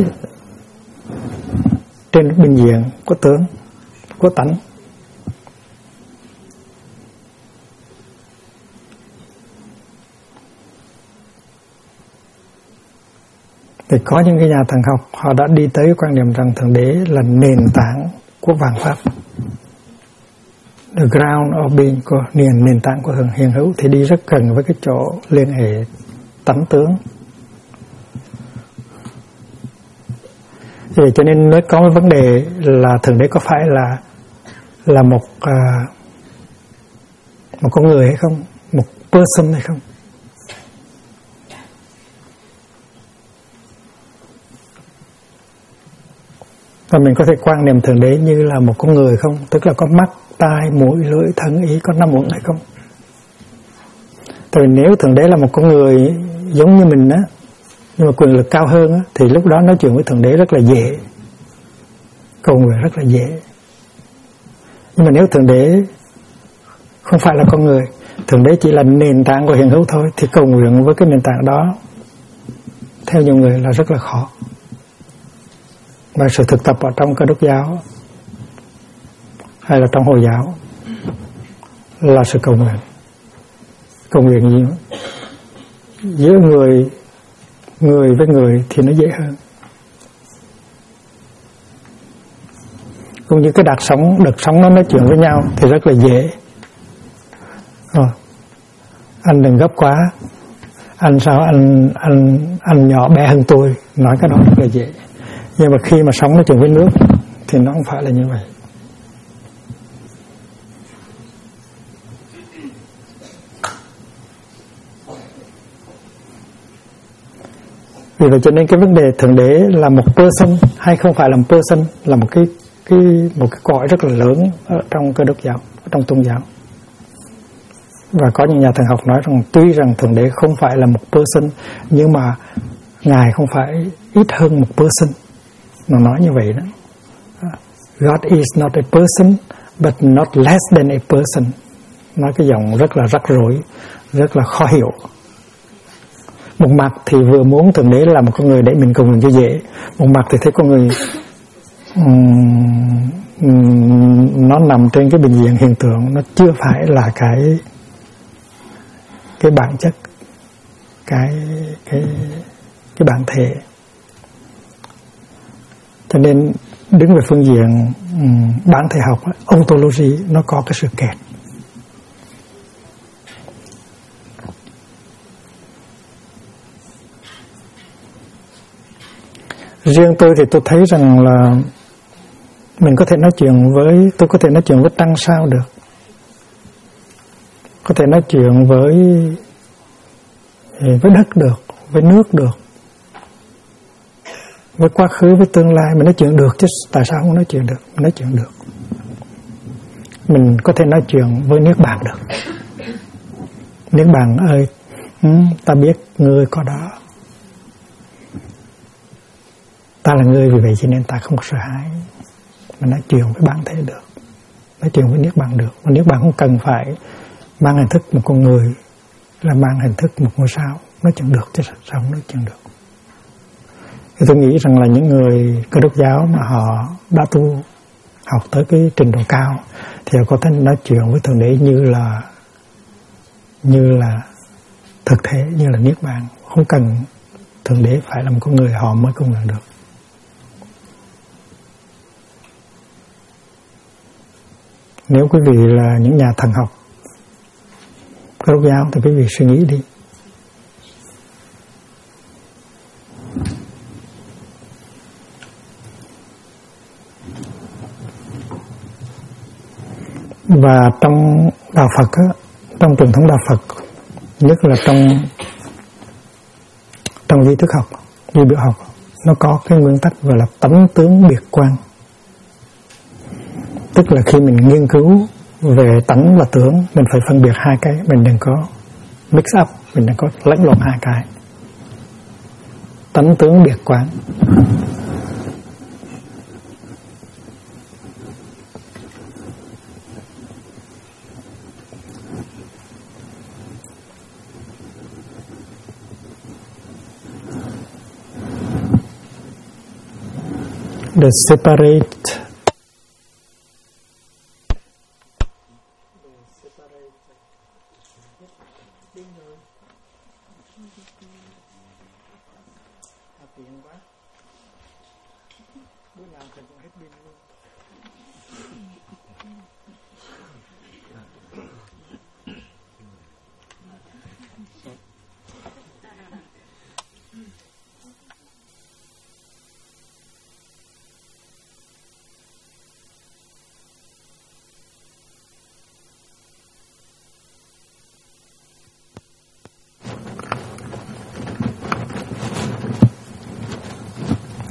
trên bình diện của tướng, của tánh? Thì có những cái nhà thần học họ đã đi tới quan điểm rằng Thượng Đế là nền tảng của vạn pháp, the ground of being, của nền tảng của hiện hữu, thì đi rất gần với cái chỗ liên hệ tánh tướng. Vì cho nên nói có một vấn đề là Thượng Đế có phải là một con người hay không, một person hay không? Và mình có thể quan niệm Thượng Đế như là một con người không? Tức là có mắt, tai, mũi, lưỡi, thân, ý, có 5 uẩn hay không? Tại vì nếu Thượng Đế là một con người giống như mình á, nhưng mà quyền lực cao hơn á, thì lúc đó nói chuyện với Thượng Đế rất là dễ, cầu nguyện rất là dễ. Nhưng mà nếu Thượng Đế không phải là con người, Thượng Đế chỉ là nền tảng của hiện hữu thôi, thì cầu nguyện với cái nền tảng đó theo nhiều người là rất là khó. Và sự thực tập ở trong Cơ Đốc giáo hay là trong Hồi giáo là sự cầu nguyện. Cầu nguyện gì nữa? Giữa người với người thì nó dễ hơn. Cũng như cái đợt sóng nó nói chuyện với nhau thì rất là dễ. Anh đừng gấp quá, anh sao anh nhỏ bé hơn tôi, nói cái đó rất là dễ. Nhưng mà khi mà sóng nói chuyện với nước thì nó không phải là như vậy. Vì vậy cho nên cái vấn đề Thượng Đế là một person hay không phải là một person là một cái cõi rất là lớn ở trong Cơ Đốc giáo, ở trong tôn giáo. Và có những nhà thần học nói rằng tuy rằng Thượng Đế không phải là một person, nhưng mà Ngài không phải ít hơn một person. Nó nói như vậy đó. God is not a person, but not less than a person. Nói cái giọng rất là rắc rối, rất là khó hiểu. Một mặt thì vừa muốn Thượng Đế là một con người để mình cầu nguyện cho dễ, một mặt thì thấy con người nó nằm trên cái bình diện hiện tượng, nó chưa phải là cái bản chất, cái bản thể. Cho nên đứng về phương diện bản thể học, ontology, nó có cái sự kẹt. Riêng tôi thì tôi thấy rằng là mình có thể nói chuyện với, tôi có thể nói chuyện với trăng sao được, có thể nói chuyện với đất được, với nước được, với quá khứ, với tương lai. Mình nói chuyện được chứ tại sao không nói chuyện được? Mình nói chuyện được. Mình có thể nói chuyện với Niết Bàn được. Niết Bàn ơi, ta biết ngươi có đó, ta là người, vì vậy cho nên ta không sợ hãi. Mình nói chuyện với bản thể được, nói chuyện với Niết Bàn được. Và Niết Bàn không cần phải mang hình thức một con người, là mang hình thức một ngôi sao. Nói chuyện được chứ sao không nói chuyện được? Thì tôi nghĩ rằng là những người Cơ Đốc giáo mà họ đã tu học tới cái trình độ cao thì họ có thể nói chuyện với Thượng Đế như là thực thể, như là Niết Bàn. Không cần Thượng Đế phải là một con người họ mới công nhận được. Nếu quý vị là những nhà thần học Cơ Đốc giáo thì quý vị suy nghĩ đi. Và trong đạo Phật á, trong truyền thống đạo Phật, nhất là trong duy thức học, duy biểu học, nó có cái nguyên tắc gọi là tánh tướng biệt quan. Tức là khi mình nghiên cứu về tánh và tướng, mình phải phân biệt hai cái, mình đừng có mix up, mình đừng có lẫn lộn hai cái. Tánh tướng biệt quan. The separate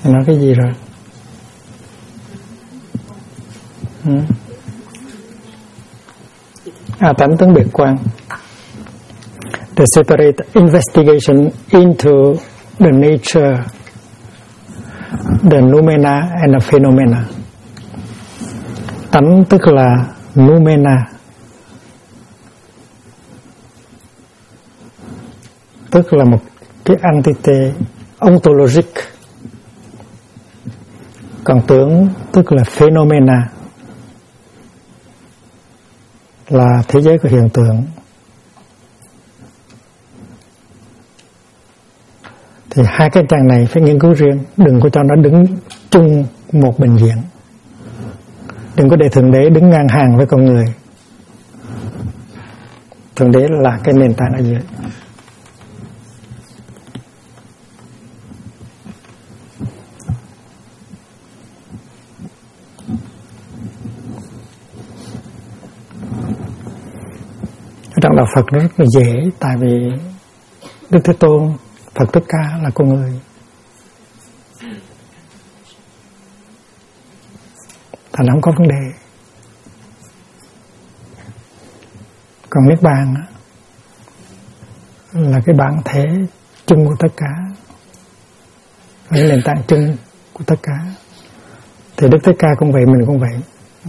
Nói cái gì rồi? Tánh tướng biệt quang. To separate investigation into the nature, the noumena and the phenomena. Tánh tức là noumena, tức là một cái entity ontologic. Còn tướng tức là phenomena, là thế giới của hiện tượng. Thì hai cái trang này phải nghiên cứu riêng, đừng có cho nó đứng chung một bệnh viện. Đừng có để Thượng Đế đứng ngang hàng với con người. Thượng Đế là cái nền tảng ở dưới. Trong đạo Phật nó rất là dễ, tại vì Đức Thế Tôn, Phật Thích Ca là con người. Thành không có vấn đề. Còn Niết Bàn là cái bản thể chung của tất cả, là cái nền tảng chung của tất cả. Thì Đức Thích Ca cũng vậy, mình cũng vậy,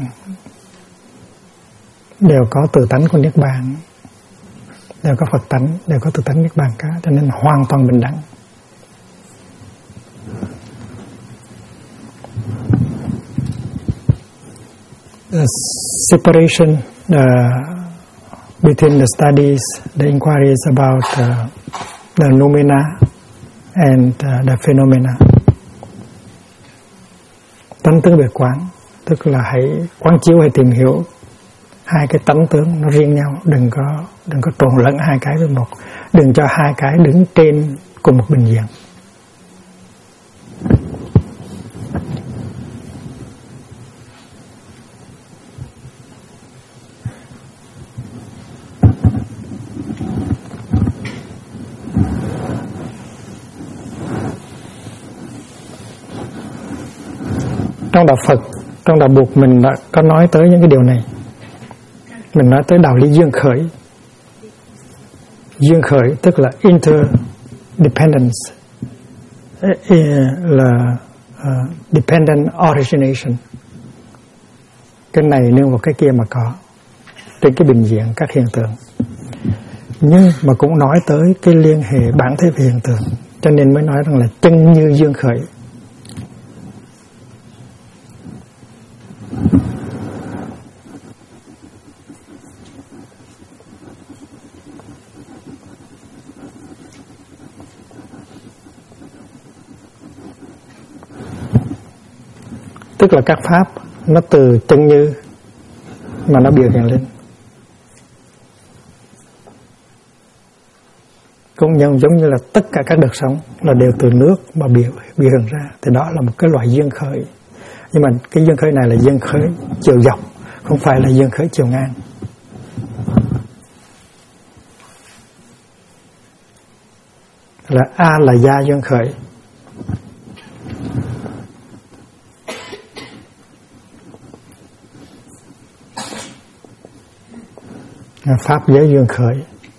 đều có tự tánh của Niết Bàn, đều có Phật tánh, đều có tự tánh Niết Bàn cả, cho nên hoàn toàn bình đẳng. The separation between the studies, the inquiries about the noumena and the phenomena. Tánh tướng biệt quán, tức là hãy quán chiếu hay tìm hiểu hai cái tánh tướng nó riêng nhau, đừng có trộn lẫn hai cái với một, đừng cho hai cái đứng trên cùng một bình diện. Trong đạo Phật, trong đạo Bụt mình đã có nói tới những cái điều này. Mình nói tới đạo lý duyên khởi. Duyên khởi tức là interdependence, là dependent origination. Cái này nương vào cái kia mà có trên cái bình diện các hiện tượng. Nhưng mà cũng nói tới cái liên hệ bản thể về hiện tượng, cho nên mới nói rằng là chân như duyên khởi. Tức là các pháp nó từ chân như mà nó biểu hiện lên. Cũng giống như là tất cả các đợt sóng là đều từ nước mà biểu hiện ra. Thì đó là một cái loại duyên khởi. Nhưng mà cái duyên khởi này là duyên khởi chiều dọc, không phải là duyên khởi chiều ngang. Là A là gia duyên khởi, pháp giới duyên khởi.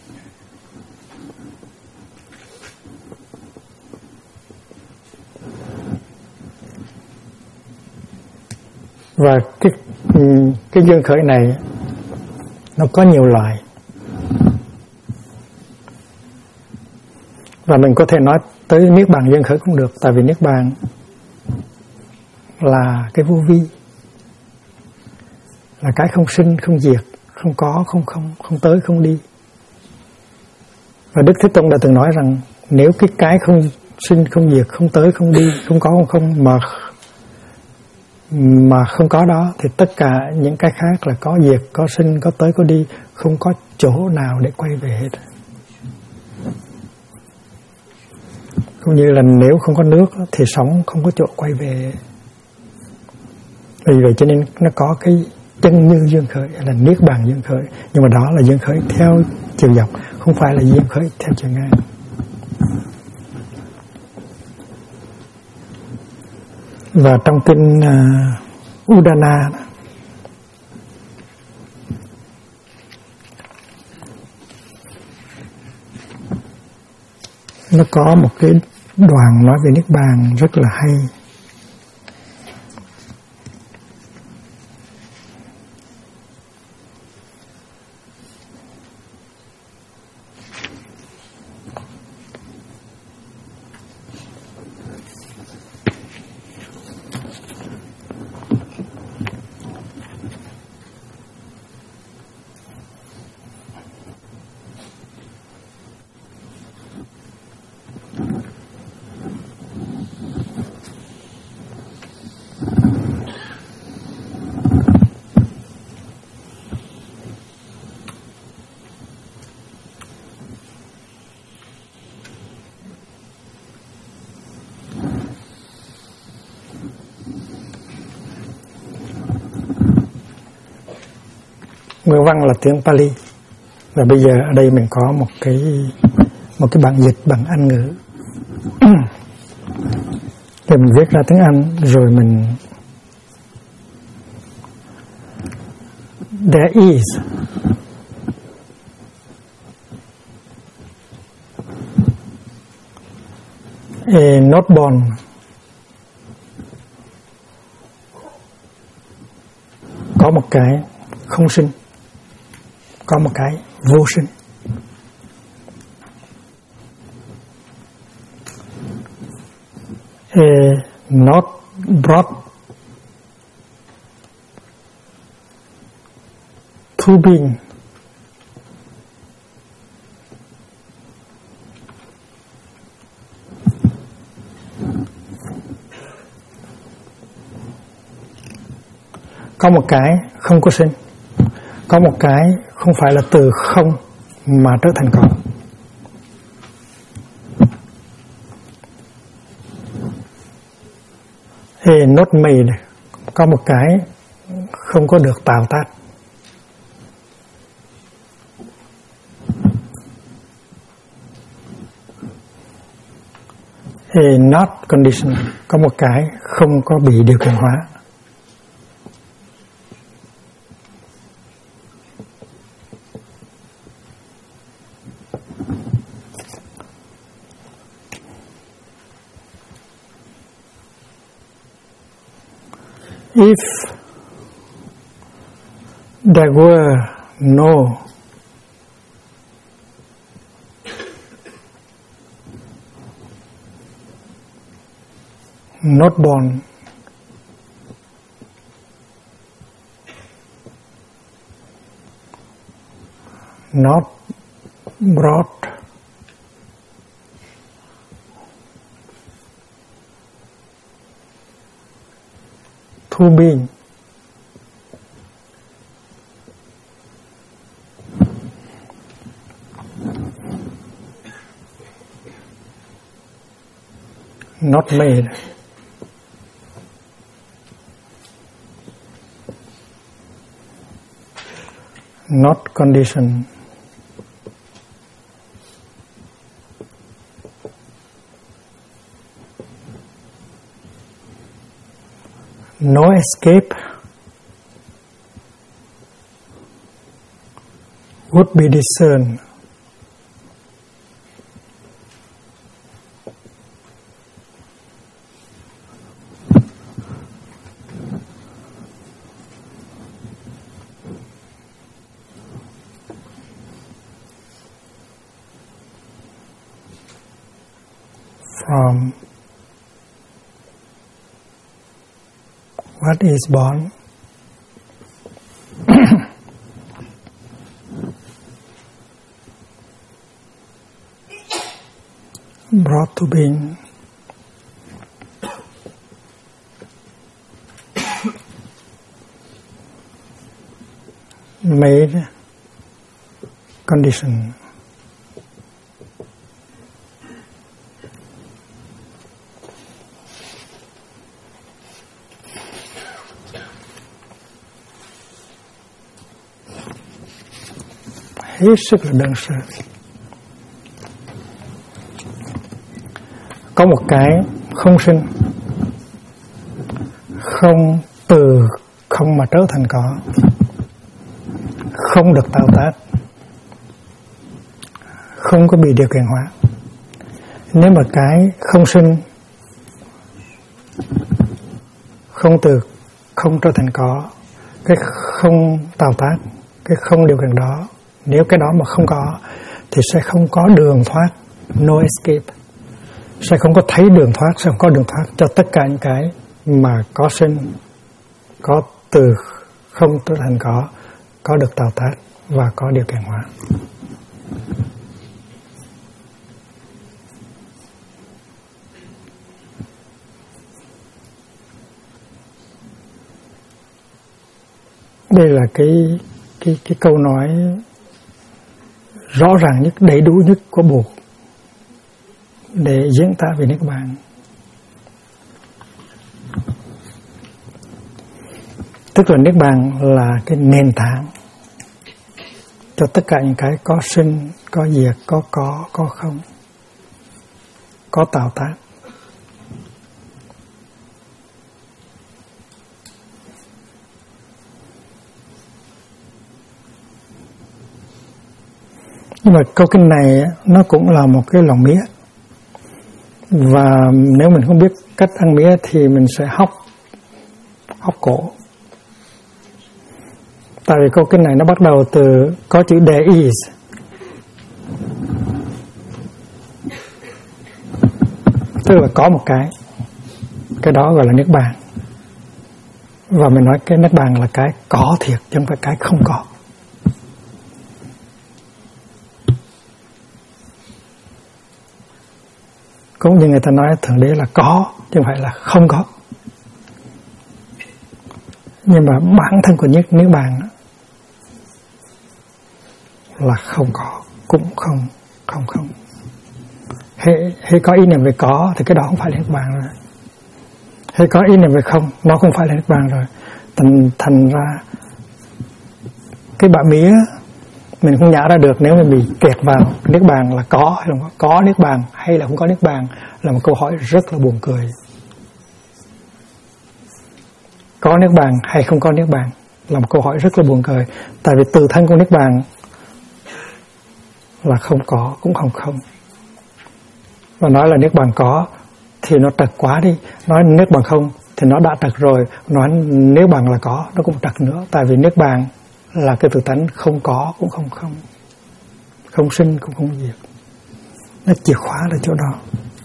Và cái duyên khởi này nó có nhiều loại. Và mình có thể nói tới Niết Bàn duyên khởi cũng được, tại vì Niết Bàn là cái vô vi, là cái không sinh không diệt, không có không tới không đi. Và Đức Thế Tôn đã từng nói rằng nếu cái không sinh không diệt, không tới không đi, không có không mà không có đó, thì tất cả những cái khác là có diệt, có sinh, có tới, có đi, không có chỗ nào để quay về hết. Cũng như là nếu không có nước thì sóng không có chỗ quay về. Vì vậy cho nên nó có cái chân như duyên khởi, là Niết Bàn duyên khởi. Nhưng mà đó là duyên khởi theo chiều dọc, không phải là duyên khởi theo chiều ngang. Và trong kinh Udana nó có một cái đoạn nói về Niết Bàn rất là hay. Nguyên văn là tiếng Pali, và bây giờ ở đây mình có một cái bản dịch bằng Anh ngữ. Thì mình viết ra tiếng Anh rồi mình there is a not born có một cái không sinh, có một cái vô sinh. Not brought to being có một cái không có sinh, có một cái không phải là từ không mà trở thành có. Not made, có một cái không có được tạo tác. Not conditional, có một cái không có bị điều kiện hóa. If there were no not born, not brought, to being, not made, not conditioned, no escape would be discerned. From what is born brought to being made condition. Hết sức là đơn sơ. Có một cái không sinh, không từ không mà trở thành có, không được tạo tác, không có bị điều kiện hóa. Nếu mà cái không sinh, không từ không trở thành có, cái không tạo tác, cái không điều kiện đó, nếu cái đó mà không có thì sẽ không có đường thoát, no escape. Sẽ không có thấy đường thoát, sẽ không có đường thoát cho tất cả những cái mà có sinh, có từ không trở thành có được tạo tác và có điều kiện hóa. Đây là cái câu nói rõ ràng nhất, đầy đủ nhất của Bụt để diễn tả về Niết Bàn. Tức là Niết Bàn là cái nền tảng cho tất cả những cái có sinh, có diệt, có không, có tạo tác. Nhưng mà câu kinh này nó cũng là một cái lòng mía. Và nếu mình không biết cách ăn mía thì mình sẽ hóc cổ. Tại vì câu kinh này nó bắt đầu từ có chữ there is. Tức là có một cái đó gọi là Niết Bàn. Và mình nói cái Niết Bàn là cái có thiệt chứ không phải cái không có. Cũng như người ta nói Thượng Đế là có chứ không phải là không có. Nhưng mà bản thân của Niết Bàn là không có, cũng không. Hay có ý niệm về có thì cái đó không phải là Niết Bàn rồi. Hay có ý niệm về không, nó không phải là Niết Bàn rồi. Thành ra cái bã mía mình không nhả ra được nếu mình bị kẹt vào Niết Bàn là có hay không có Niết Bàn hay là không có Niết Bàn là một câu hỏi rất là buồn cười. Có Niết Bàn hay không có Niết Bàn là một câu hỏi rất là buồn cười. Tại vì từ thân của Niết Bàn là không có cũng không. Và nói là Niết Bàn có thì nó trật quá đi. Nói Niết Bàn không thì nó đã trật rồi. Nói Niết Bàn là có nó cũng trật nữa. Tại vì Niết Bàn là cái tự tánh không có cũng không. Không sinh cũng không diệt. Nó chìa khóa là chỗ đó.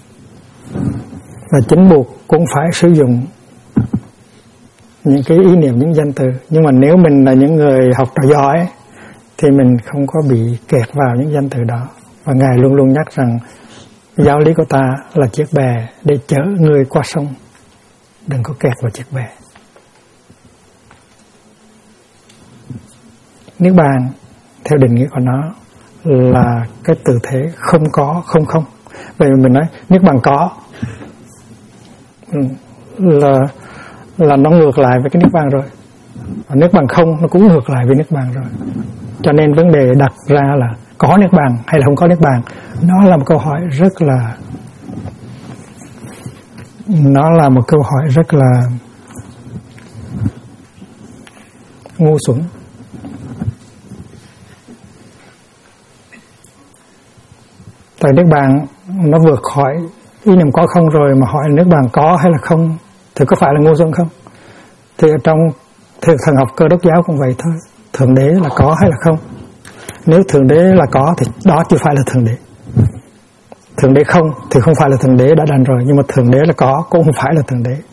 Và chính Bụt cũng phải sử dụng những cái ý niệm, những danh từ. Nhưng mà nếu mình là những người học trò giỏi thì mình không có bị kẹt vào những danh từ đó. Và Ngài luôn luôn nhắc rằng giáo lý của ta là chiếc bè để chở người qua sông, đừng có kẹt vào chiếc bè. Niết Bàn theo định nghĩa của nó là cái tự thể không có, không. Vậy mà mình nói Niết Bàn có là nó ngược lại với cái Niết Bàn rồi. Và Niết Bàn không nó cũng ngược lại với Niết Bàn rồi. Cho nên vấn đề đặt ra là có Niết Bàn hay là không có Niết Bàn, nó là một câu hỏi rất là ngu xuẩn. Tại Niết Bàn nó vượt khỏi ý niệm có không rồi, mà hỏi Niết Bàn có hay là không thì có phải là ngu xuẩn không? Thì ở trong thần học Cơ Đốc giáo cũng vậy thôi. Thượng Đế là có hay là không? Nếu Thượng Đế là có thì đó chưa phải là Thượng Đế. Thượng Đế không thì không phải là Thượng Đế đã đành rồi. Nhưng mà Thượng Đế là có cũng không phải là Thượng Đế.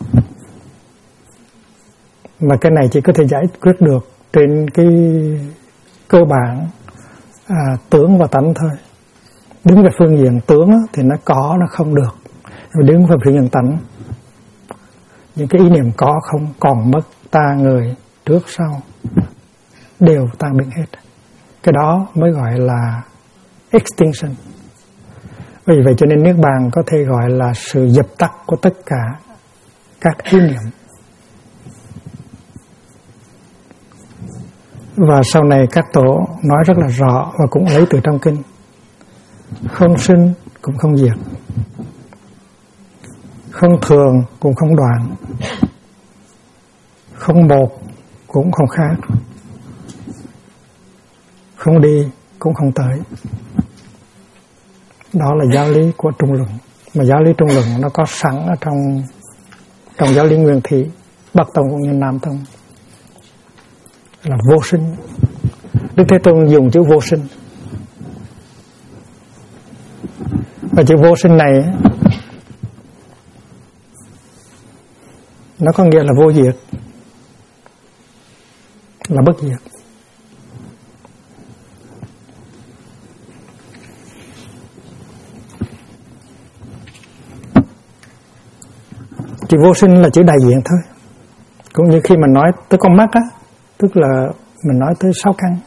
Mà cái này chỉ có thể giải quyết được trên cái cơ bản tướng và tánh thôi. Đứng về phương diện tướng thì nó có, nó không được. Nhưng đứng về phương diện tánh, những cái ý niệm có không, còn mất, ta người, trước sau đều tan biến hết. Cái đó mới gọi là extinction. Vì vậy cho nên Niết Bàn có thể gọi là sự dập tắt của tất cả các ý niệm. Và sau này các tổ nói rất là rõ và cũng lấy từ trong kinh. Không sinh cũng không diệt, không thường cũng không đoạn, không một cũng không khác, không đi cũng không tới. Đó là giáo lý của Trung Luận. Mà giáo lý Trung Luận nó có sẵn ở trong giáo lý Nguyên Thủy, Bắc Tông cũng như Nam Tông, là vô sinh. Đức Thế Tôn dùng chữ vô sinh. Và chữ vô sinh này nó có nghĩa là vô diệt, là bất diệt. Chữ vô sinh là chữ đại diện thôi. Cũng như khi mình nói tới con mắt á, tức là mình nói tới 6 căn.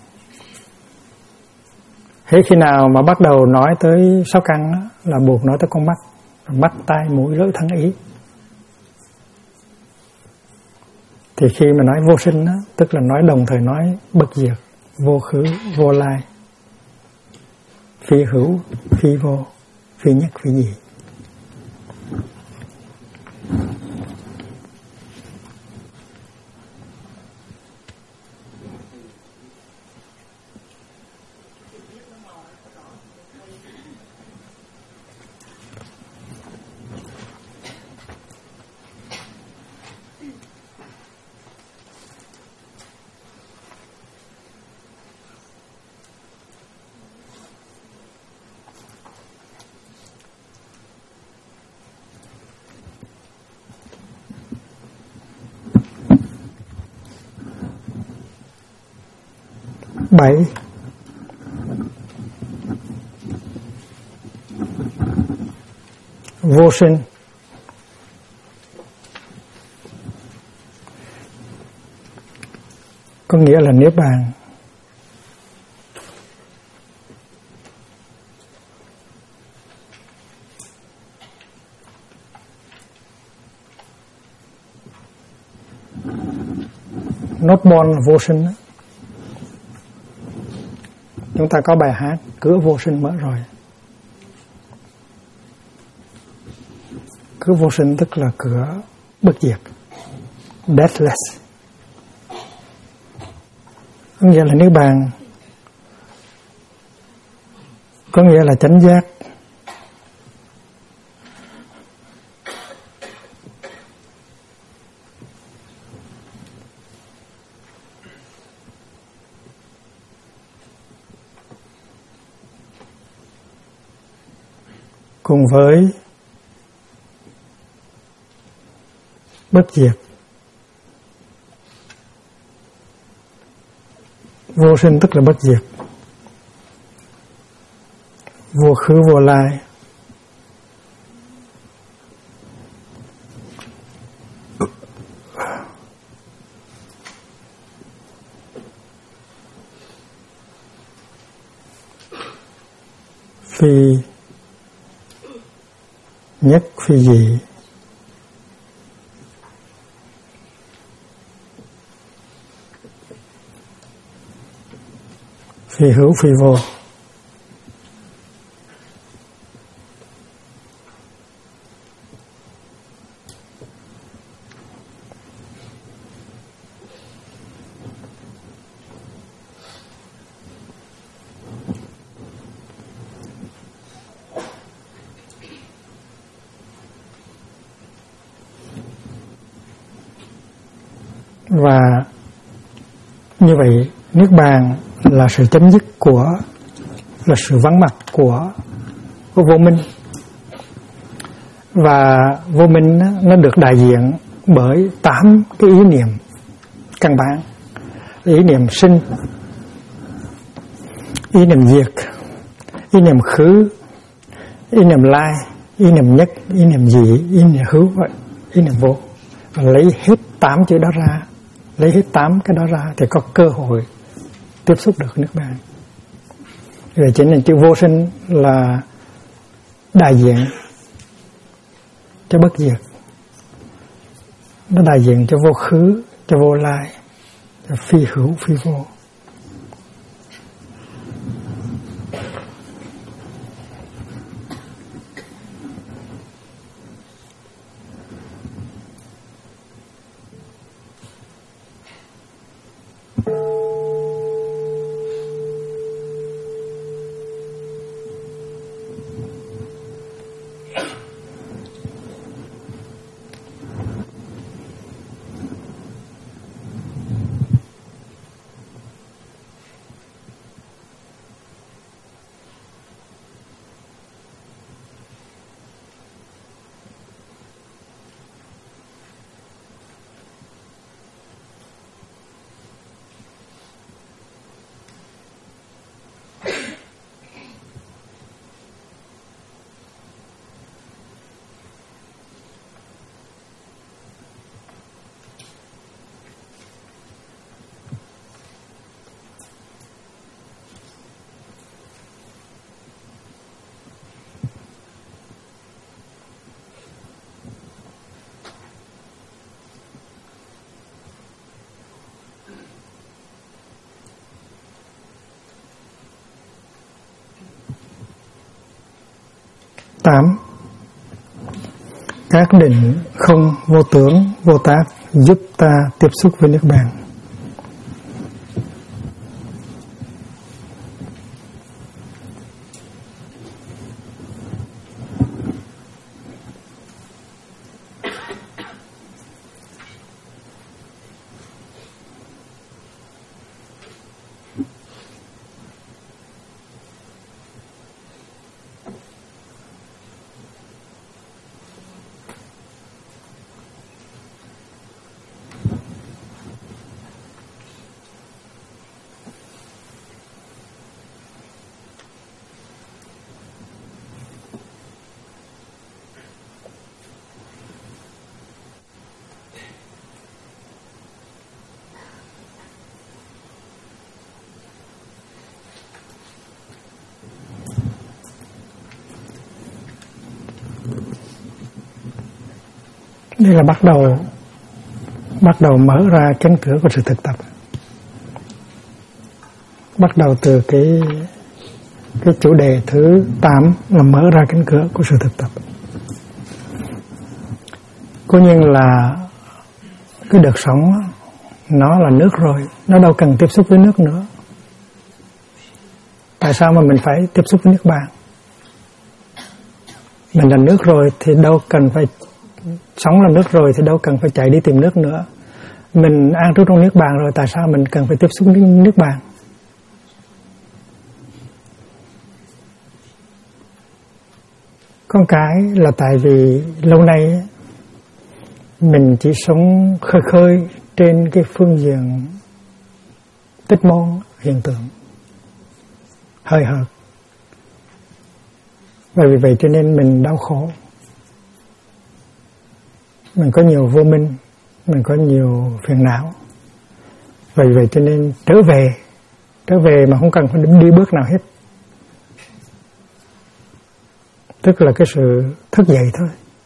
Thế khi nào mà bắt đầu nói tới 6 căn á, là buộc nói tới con mắt. Mắt, tai, mũi, lưỡi, thân, ý. Thì khi mà nói vô sinh á, tức là nói đồng thời nói bất diệt, vô khứ, vô lai, phi hữu, phi vô, phi nhất, phi nhị. Bảy, vô sinh. Có nghĩa là niết bàn. Not born là vô sinh đó. Chúng ta có bài hát cửa vô sinh mở rồi. Cửa vô sinh tức là cửa bất diệt, deathless. Có nghĩa là niết bàn, có nghĩa là chánh giác. Cùng với bất diệt, vô sinh tức là bất diệt, vô khứ vô lai, phi nhất, phi dị, phi hữu, phi vô. Và như vậy niết bàn là sự chấm dứt của, là sự vắng mặt của vô minh. Và vô minh nó được đại diện bởi 8 cái ý niệm căn bản. Ý niệm sinh, ý niệm diệt, ý niệm khứ, ý niệm lai, ý niệm nhất, ý niệm dị, ý niệm hữu, ý niệm vô. Và lấy hết 8 chữ đó ra, lấy hết 8 cái đó ra thì có cơ hội tiếp xúc được niết bàn. Vậy chính là chữ vô sinh là đại diện cho bất diệt, nó đại diện cho vô khứ, cho vô lai, cho phi hữu, phi vô. 8. Các định không, vô tướng, vô tác giúp ta tiếp xúc với Niết Bàn. Đây là bắt đầu mở ra cánh cửa của sự thực tập. Bắt đầu từ cái chủ đề thứ 8 là mở ra cánh cửa của sự thực tập. Cố nhiên là cái đợt sống nó là nước rồi, nó đâu cần tiếp xúc với nước nữa. Tại sao mà mình phải tiếp xúc với Niết Bàn? Mình là nước rồi thì đâu cần phải sống là nước rồi thì đâu cần phải chạy đi tìm nước nữa. Mình an trú trong Niết Bàn rồi, tại sao mình cần phải tiếp xúc với Niết Bàn? Con cái là tại vì lâu nay mình chỉ sống khơi khơi trên cái phương diện tích môn hiện tượng, hơi hợt. Bởi vì vậy cho nên mình đau khổ. Mình có nhiều vô minh, mình có nhiều phiền não. Vậy cho nên trở về mà không cần phải đi bước nào hết. Tức là cái sự thức dậy thôi.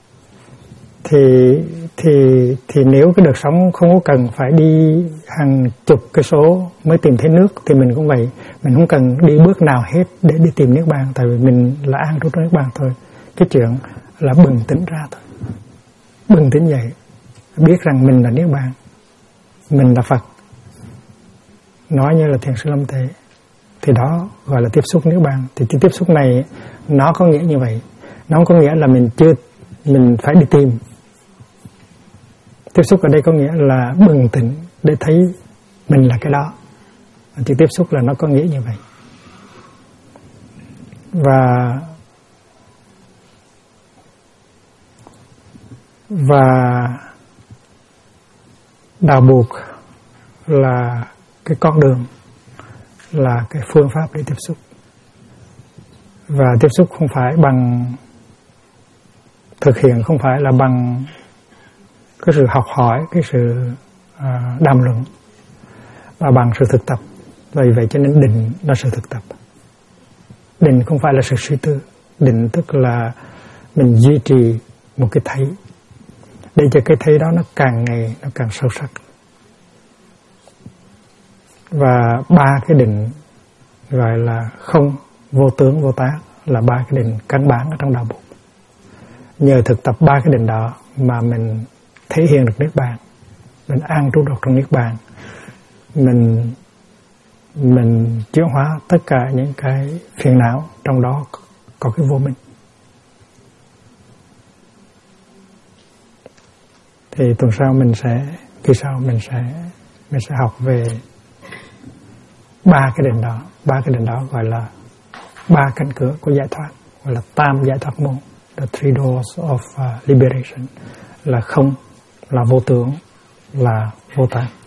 Thì nếu cái đợt sống không có cần phải đi hàng chục cây số mới tìm thấy nước thì mình cũng vậy. Mình không cần đi bước nào hết để đi tìm Niết Bàn, tại vì mình là an trú trong Niết Bàn thôi. Cái chuyện là bừng tỉnh ra thôi. Bừng tỉnh dậy, biết rằng mình là Niết Bàn, mình là Phật. Nói như là Thiền sư Lâm Thế, thì đó gọi là tiếp xúc Niết Bàn. Thì cái tiếp xúc này nó có nghĩa như vậy. Nó không có nghĩa là mình phải đi tìm. Tiếp xúc ở đây có nghĩa là bừng tỉnh để thấy mình là cái đó. Thì tiếp xúc là nó có nghĩa như vậy. Và đạo buộc là cái con đường, là cái phương pháp để tiếp xúc. Và tiếp xúc không phải bằng thực hiện, không phải là bằng cái sự học hỏi, cái sự đàm luận, mà bằng sự thực tập. Vì vậy cho nên định là sự thực tập. Định không phải là sự suy tư. Định tức là mình duy trì một cái thấy, để cho cái thấy đó nó càng ngày nó càng sâu sắc. Và 3 cái định gọi là không, vô tướng, vô tác là 3 cái định căn bản ở trong đạo Bụt. Nhờ thực tập 3 cái định đó mà mình thể hiện được Niết Bàn, mình an trú được trong Niết Bàn, mình chuyển hóa tất cả những cái phiền não, trong đó có cái vô minh. Thì tuần sau kỳ sau mình sẽ học về 3 cái định đó. 3 cái định đó gọi là 3 cánh cửa của giải thoát, gọi là tam giải thoát môn, the 3 doors of liberation, là không, là vô tướng, là vô tác.